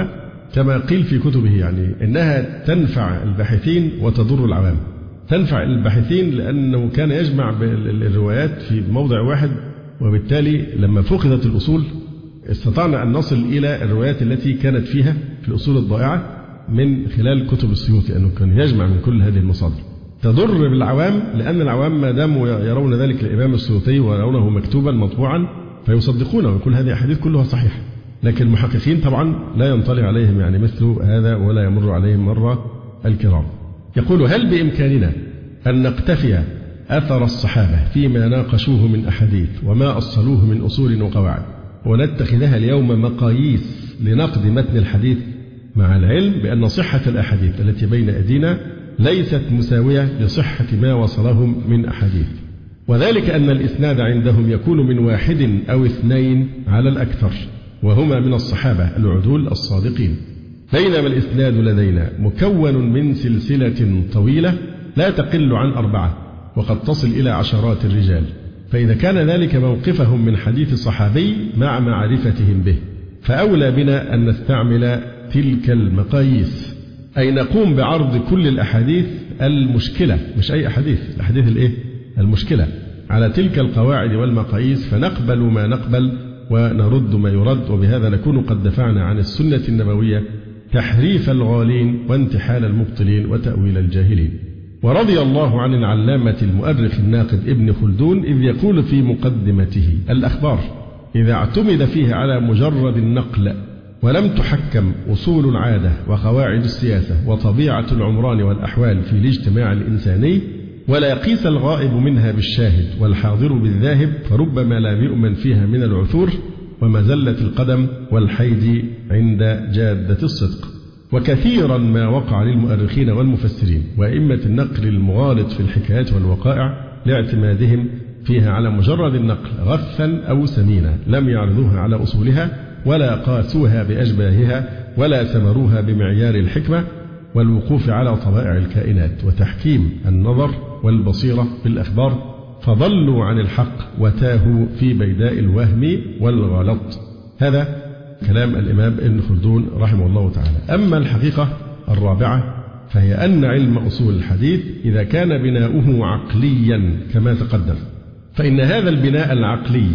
S2: كما قيل في كتبه، يعني إنها تنفع الباحثين وتضر العوام. تنفع الباحثين لأنه كان يجمع الروايات في موضع واحد، وبالتالي لما فقدت الأصول استطعنا أن نصل إلى الروايات التي كانت فيها في الأصول الضائعة من خلال كتب السيوطي، لأنه كان يجمع من كل هذه المصادر. تضر بالعوام لأن العوام ما داموا يرون ذلك الإمام السيوطي ويرونه مكتوبا مطبوعا فيصدقونه ويقول هذه أحاديث كلها صحيحة، لكن المحققين طبعا لا ينطلي عليهم يعني مثل هذا ولا يمر عليهم مرة الكرام. يقول: هل بإمكاننا أن نقتفي أثر الصحابة فيما ناقشوه من أحاديث وما أصلوه من أصول وقواعد ونتخذها اليوم مقاييس لنقد متن الحديث، مع العلم بأن صحة الأحاديث التي بين أيدينا ليست مساوية لصحة ما وصلهم من أحاديث، وذلك أن الإسناد عندهم يكون من واحد أو اثنين على الأكثر، وهما من الصحابة العدول الصادقين، بينما الإسناد لدينا مكون من سلسلة طويلة لا تقل عن 4 وقد تصل إلى عشرات الرجال. فإذا كان ذلك موقفهم من حديث صحابي مع معرفتهم به، فأولى بنا أن نستعمل تلك المقاييس، أي نقوم بعرض كل الأحاديث المشكلة، مش أي أحاديث، الأحاديث المشكلة، على تلك القواعد والمقاييس، فنقبل ما نقبل ونرد ما يرد، وبهذا نكون قد دفعنا عن السنة النبوية تحريف الغالين وانتحال المبطلين وتأويل الجاهلين. ورضي الله عن العلامة المؤرخ الناقد ابن خلدون إذ يقول في مقدمته: الأخبار إذا اعتمد فيها على مجرد النقل ولم تحكم أصول العادة وقواعد السياسة وطبيعة العمران والأحوال في الاجتماع الإنساني، ولا يقيس الغائب منها بالشاهد والحاضر بالذاهب، فربما لا يؤمن فيها من العثور ومزلة القدم والحيد عند جادة الصدق. وكثيرا ما وقع للمؤرخين والمفسرين وأئمة النقل المغالط في الحكايات والوقائع لاعتمادهم فيها على مجرد النقل غثا أو سمينا، لم يعرضوها على أصولها ولا قاسوها بأشباهها ولا سمروها بمعيار الحكمة والوقوف على طبائع الكائنات وتحكيم النظر والبصيرة في الأخبار، فضلوا عن الحق وتاهوا في بيداء الوهم والغلط. هذا كلام الإمام ابن خلدون رحمه الله تعالى. أما الحقيقة الرابعة فهي أن علم أصول الحديث إذا كان بناؤه عقليا كما تقدم، فإن هذا البناء العقلي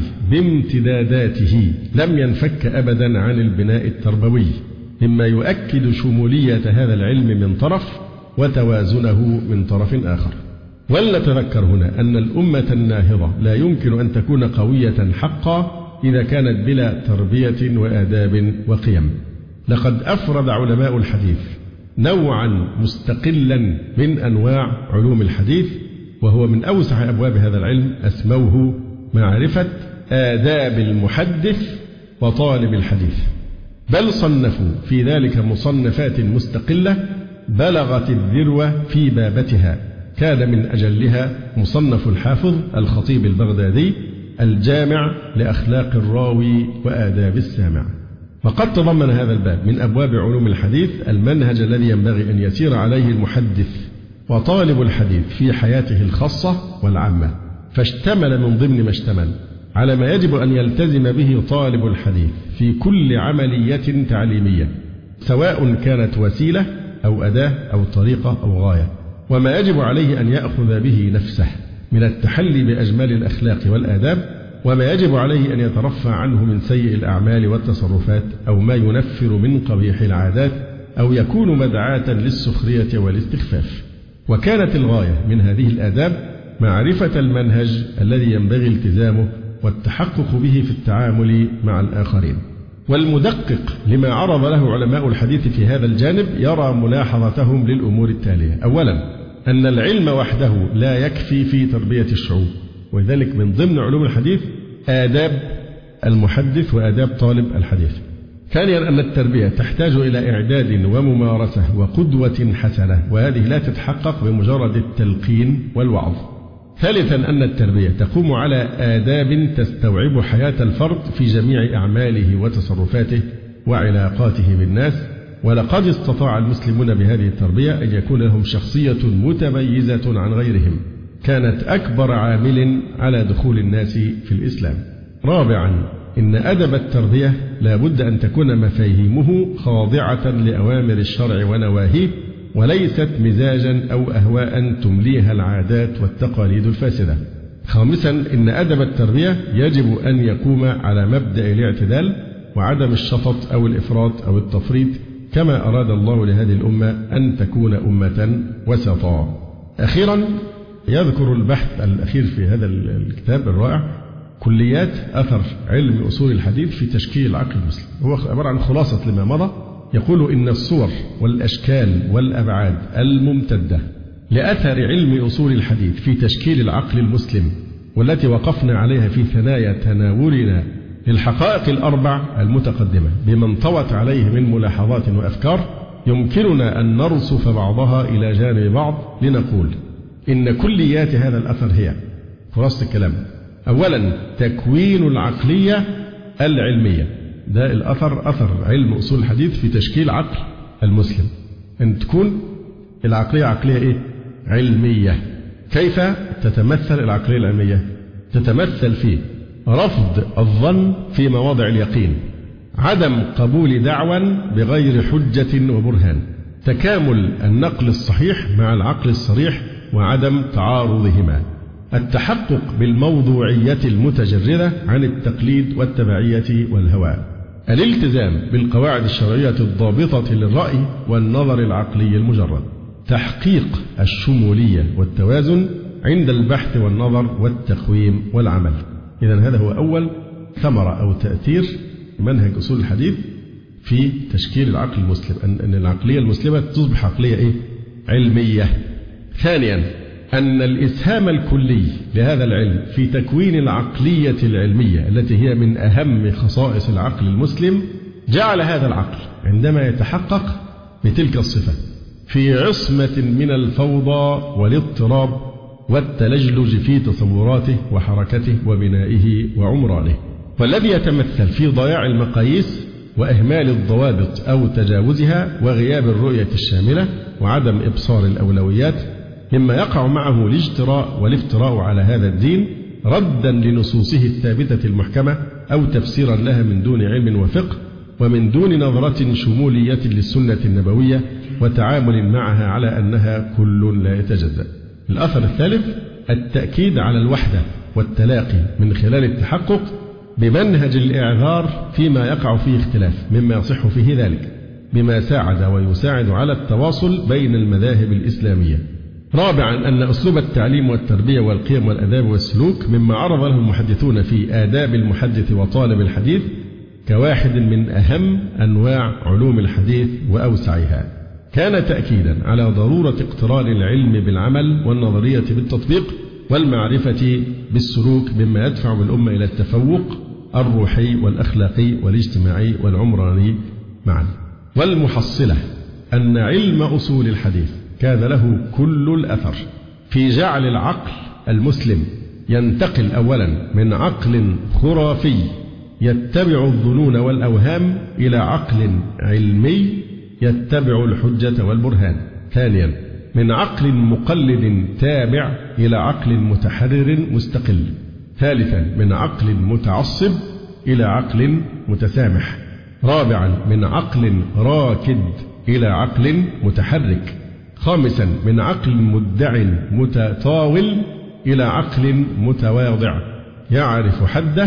S2: بامتداداته لم ينفك أبدا عن البناء التربوي، مما يؤكد شمولية هذا العلم من طرف وتوازنه من طرف آخر. ولنتذكر هنا أن الأمة الناهضة لا يمكن أن تكون قوية حقا إذا كانت بلا تربية وآداب وقيم. لقد أفرد علماء الحديث نوعا مستقلا من أنواع علوم الحديث، وهو من أوسع أبواب هذا العلم، أسموه معرفة آداب المحدث وطالب الحديث، بل صنفوا في ذلك مصنفات مستقلة بلغت الذروة في بابتها. كان من أجلها مصنف الحافظ الخطيب البغدادي الجامع لأخلاق الراوي وآداب السامع. وقد تضمن هذا الباب من أبواب علوم الحديث المنهج الذي ينبغي أن يسير عليه المحدث وطالب الحديث في حياته الخاصة والعامة، فاشتمل من ضمن ما اشتمل على ما يجب أن يلتزم به طالب الحديث في كل عملية تعليمية، سواء كانت وسيلة أو أداة أو طريقة أو غاية، وما يجب عليه أن يأخذ به نفسه من التحلي بأجمال الأخلاق والآداب، وما يجب عليه أن يترفع عنه من سيء الأعمال والتصرفات أو ما ينفر من قبيح العادات أو يكون مدعاة للسخرية والاستخفاف. وكانت الغاية من هذه الآداب معرفة المنهج الذي ينبغي التزامه والتحقق به في التعامل مع الآخرين. والمدقق لما عرض له علماء الحديث في هذا الجانب يرى ملاحظتهم للأمور التالية: أولا، أن العلم وحده لا يكفي في تربية الشعوب، وذلك من ضمن علوم الحديث آداب المحدث وآداب طالب الحديث. ثانيا، أن التربية تحتاج إلى إعداد وممارسة وقدوة حسنة، وهذه لا تتحقق بمجرد التلقين والوعظ. ثالثا، أن التربية تقوم على آداب تستوعب حياة الفرد في جميع أعماله وتصرفاته وعلاقاته بالناس، ولقد استطاع المسلمون بهذه التربية أن يكون لهم شخصية متميزة عن غيرهم كانت أكبر عامل على دخول الناس في الإسلام. رابعا، إن أدب التربية لا بد أن تكون مفاهيمه خاضعة لأوامر الشرع ونواهيه، وليست مزاجا أو أهواء تمليها العادات والتقاليد الفاسدة. خامسا، إن أدب التربية يجب أن يقوم على مبدأ الاعتدال وعدم الشفط أو الإفراط أو التفريط، كما أراد الله لهذه الأمة أن تكون أمة وسطا. أخيرا، يذكر البحث الأخير في هذا الكتاب الرائع كليات أثر علم أصول الحديث في تشكيل العقل المسلم. هو عبارة عن خلاصة لما مضى. يقول إن الصور والأشكال والأبعاد الممتدة لأثر علم أصول الحديث في تشكيل العقل المسلم، والتي وقفنا عليها في ثنايا تناولنا للحقائق الأربع المتقدمة بما انطوت عليه من ملاحظات وأفكار، يمكننا أن نرصف بعضها إلى جانب بعض لنقول إن كليات هذا الأثر هي خلاصة الكلام: أولا، تكوين العقلية العلمية. ده الأثر، أثر علم أصول الحديث في تشكيل عقل المسلم، أن تكون العقلية عقلية إيه؟ علمية. كيف تتمثل العقلية العلمية؟ تتمثل في رفض الظن في مواضع اليقين، عدم قبول دعوى بغير حجة وبرهان، تكامل النقل الصحيح مع العقل الصريح وعدم تعارضهما، التحقق بالموضوعية المتجردة عن التقليد والتبعية والهوى، الالتزام بالقواعد الشرعية الضابطة للرأي والنظر العقلي المجرد، تحقيق الشمولية والتوازن عند البحث والنظر والتقويم والعمل. إذن هذا هو أول ثمرة أو تأثير منهج أصول الحديث في تشكيل العقل المسلم، أن العقلية المسلمة تصبح عقلية إيه؟ علمية. ثانيا، أن الإسهام الكلي لهذا العلم في تكوين العقلية العلمية التي هي من أهم خصائص العقل المسلم جعل هذا العقل عندما يتحقق بتلك الصفة في عصمة من الفوضى والاضطراب والتلجلج في تصوراته وحركته وبنائه وعمرانه، والذي يتمثل في ضياع المقاييس وإهمال الضوابط أو تجاوزها وغياب الرؤية الشاملة وعدم إبصار الأولويات، مما يقع معه الاجتراء والافتراء على هذا الدين ردا لنصوصه الثابتة المحكمة أو تفسيرا لها من دون علم وفقه ومن دون نظرة شمولية للسنة النبوية وتعامل معها على أنها كل لا يتجزأ. الأثر الثالث، التأكيد على الوحدة والتلاقي من خلال التحقق بمنهج الإعذار فيما يقع فيه اختلاف مما يصح فيه ذلك، بما ساعد ويساعد على التواصل بين المذاهب الإسلامية. رابعا، أن أسلوب التعليم والتربية والقيم والأداب والسلوك مما عرض له المحدثون في آداب المحدث وطالب الحديث كواحد من أهم أنواع علوم الحديث وأوسعها، كان تأكيدا على ضرورة اقتران العلم بالعمل والنظرية بالتطبيق والمعرفة بالسلوك مما يدفع بالأمة إلى التفوق الروحي والأخلاقي والاجتماعي والعمراني معا. والمحصلة أن علم أصول الحديث كان له كل الأثر في جعل العقل المسلم ينتقل أولا من عقل خرافي يتبع الظنون والأوهام إلى عقل علمي يتبع الحجة والبرهان. ثانيا، من عقل مقلد تابع إلى عقل متحرر مستقل. ثالثا، من عقل متعصب إلى عقل متسامح. رابعا، من عقل راكد إلى عقل متحرك. خامسا، من عقل مدع متطاول إلى عقل متواضع يعرف حده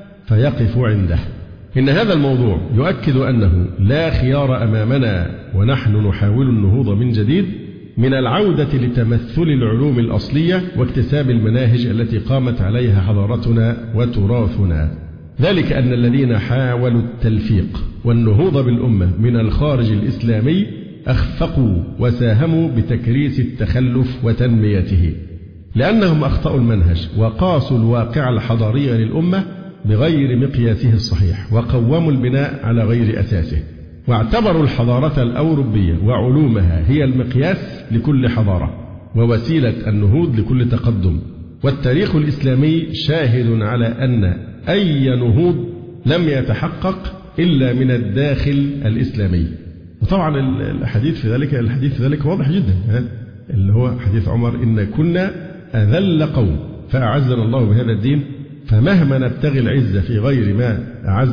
S2: فيقف عنده. إن هذا الموضوع يؤكد أنه لا خيار أمامنا ونحن نحاول النهوض من جديد من العودة لتمثل العلوم الأصلية واكتساب المناهج التي قامت عليها حضارتنا وتراثنا. ذلك أن الذين حاولوا التلفيق والنهوض بالأمة من الخارج الإسلامي أخفقوا وساهموا بتكريس التخلف وتنميته، لأنهم أخطأوا المنهج وقاسوا الواقع الحضاري للأمة بغير مقياسه الصحيح وقوموا البناء على غير أساسه، واعتبروا الحضارة الأوروبية وعلومها هي المقياس لكل حضارة ووسيلة النهوض لكل تقدم. والتاريخ الإسلامي شاهد على أن أي نهوض لم يتحقق إلا من الداخل الإسلامي. وطبعا الحديث في ذلك واضح جدا، اللي هو حديث عمر: إن كنا أذل قوم فأعزنا الله بهذا الدين فمهما نبتغي العزة في غير ما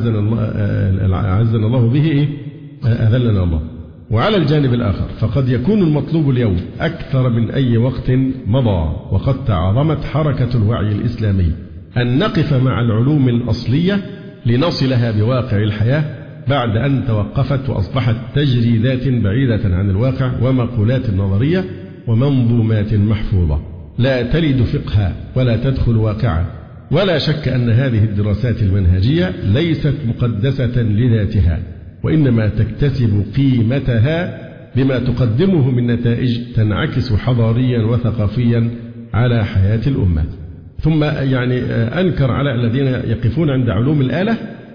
S2: أعزنا الله به أذلنا الله. وعلى الجانب الآخر فقد يكون المطلوب اليوم أكثر من أي وقت مضى، وقد تعاظمت حركة الوعي الإسلامي، أن نقف مع العلوم الأصلية لنصلها بواقع الحياة بعد أن توقفت وأصبحت تجريدات بعيدة عن الواقع ومقولات نظرية ومنظومات محفوظة لا تلد فقها ولا تدخل واقعا. ولا شك أن هذه الدراسات المنهجية ليست مقدسة لذاتها، وإنما تكتسب قيمتها بما تقدمه من نتائج تنعكس حضاريا وثقافيا على حياة الأمة. ثم أنكر على الذين يقفون عند علوم الآلة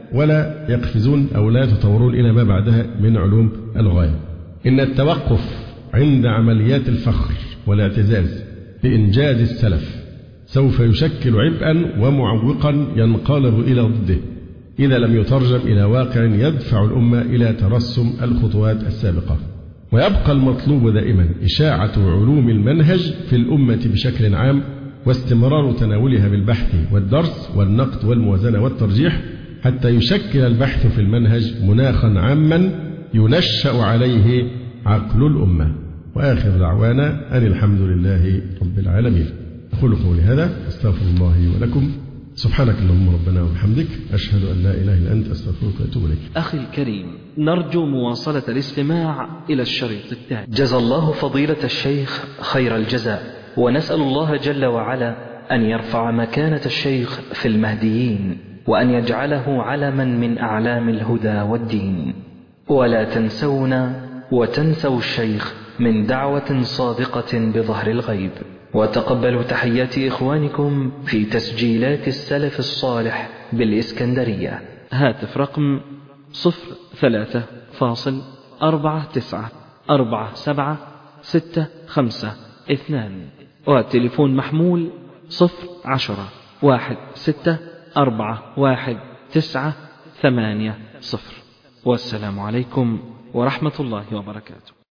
S2: ولا يقفزون أو لا يتطورون إلى ما بعدها من علوم الغاية. إن التوقف عند عمليات الفخر والاعتزاز بإنجاز السلف سوف يشكل عبئا ومعوقا ينقلب إلى ضده إذا لم يترجم إلى واقع يدفع الأمة إلى ترسم الخطوات السابقة. ويبقى المطلوب دائما إشاعة علوم المنهج في الأمة بشكل عام، واستمرار تناولها بالبحث والدرس والنقد والموازنة والترجيح، حتى يشكل البحث في المنهج مناخا عاما ينشأ عليه عقل الأمة. وآخر دعوانا أن الحمد لله رب العالمين. أقول قولي هذا، أستغفر الله ولكم. سبحانك اللهم ربنا وبحمدك، أشهد أن لا إله إلا أنت، أستغفرك وأتوب إليك.
S1: أخي الكريم، نرجو مواصلة الاستماع إلى الشريط التالي. جزى الله فضيلة الشيخ خير الجزاء، ونسأل الله جل وعلا أن يرفع مكانة الشيخ في المهديين، وأن يجعله علما من أعلام الهدى والدين. ولا تنسونا وتنسوا الشيخ من دعوة صادقة بظهر الغيب. وتقبلوا تحيات إخوانكم في تسجيلات السلف الصالح بالإسكندرية. هاتف رقم 03494765، والتليفون محمول 010164198. والسلام عليكم ورحمة الله وبركاته.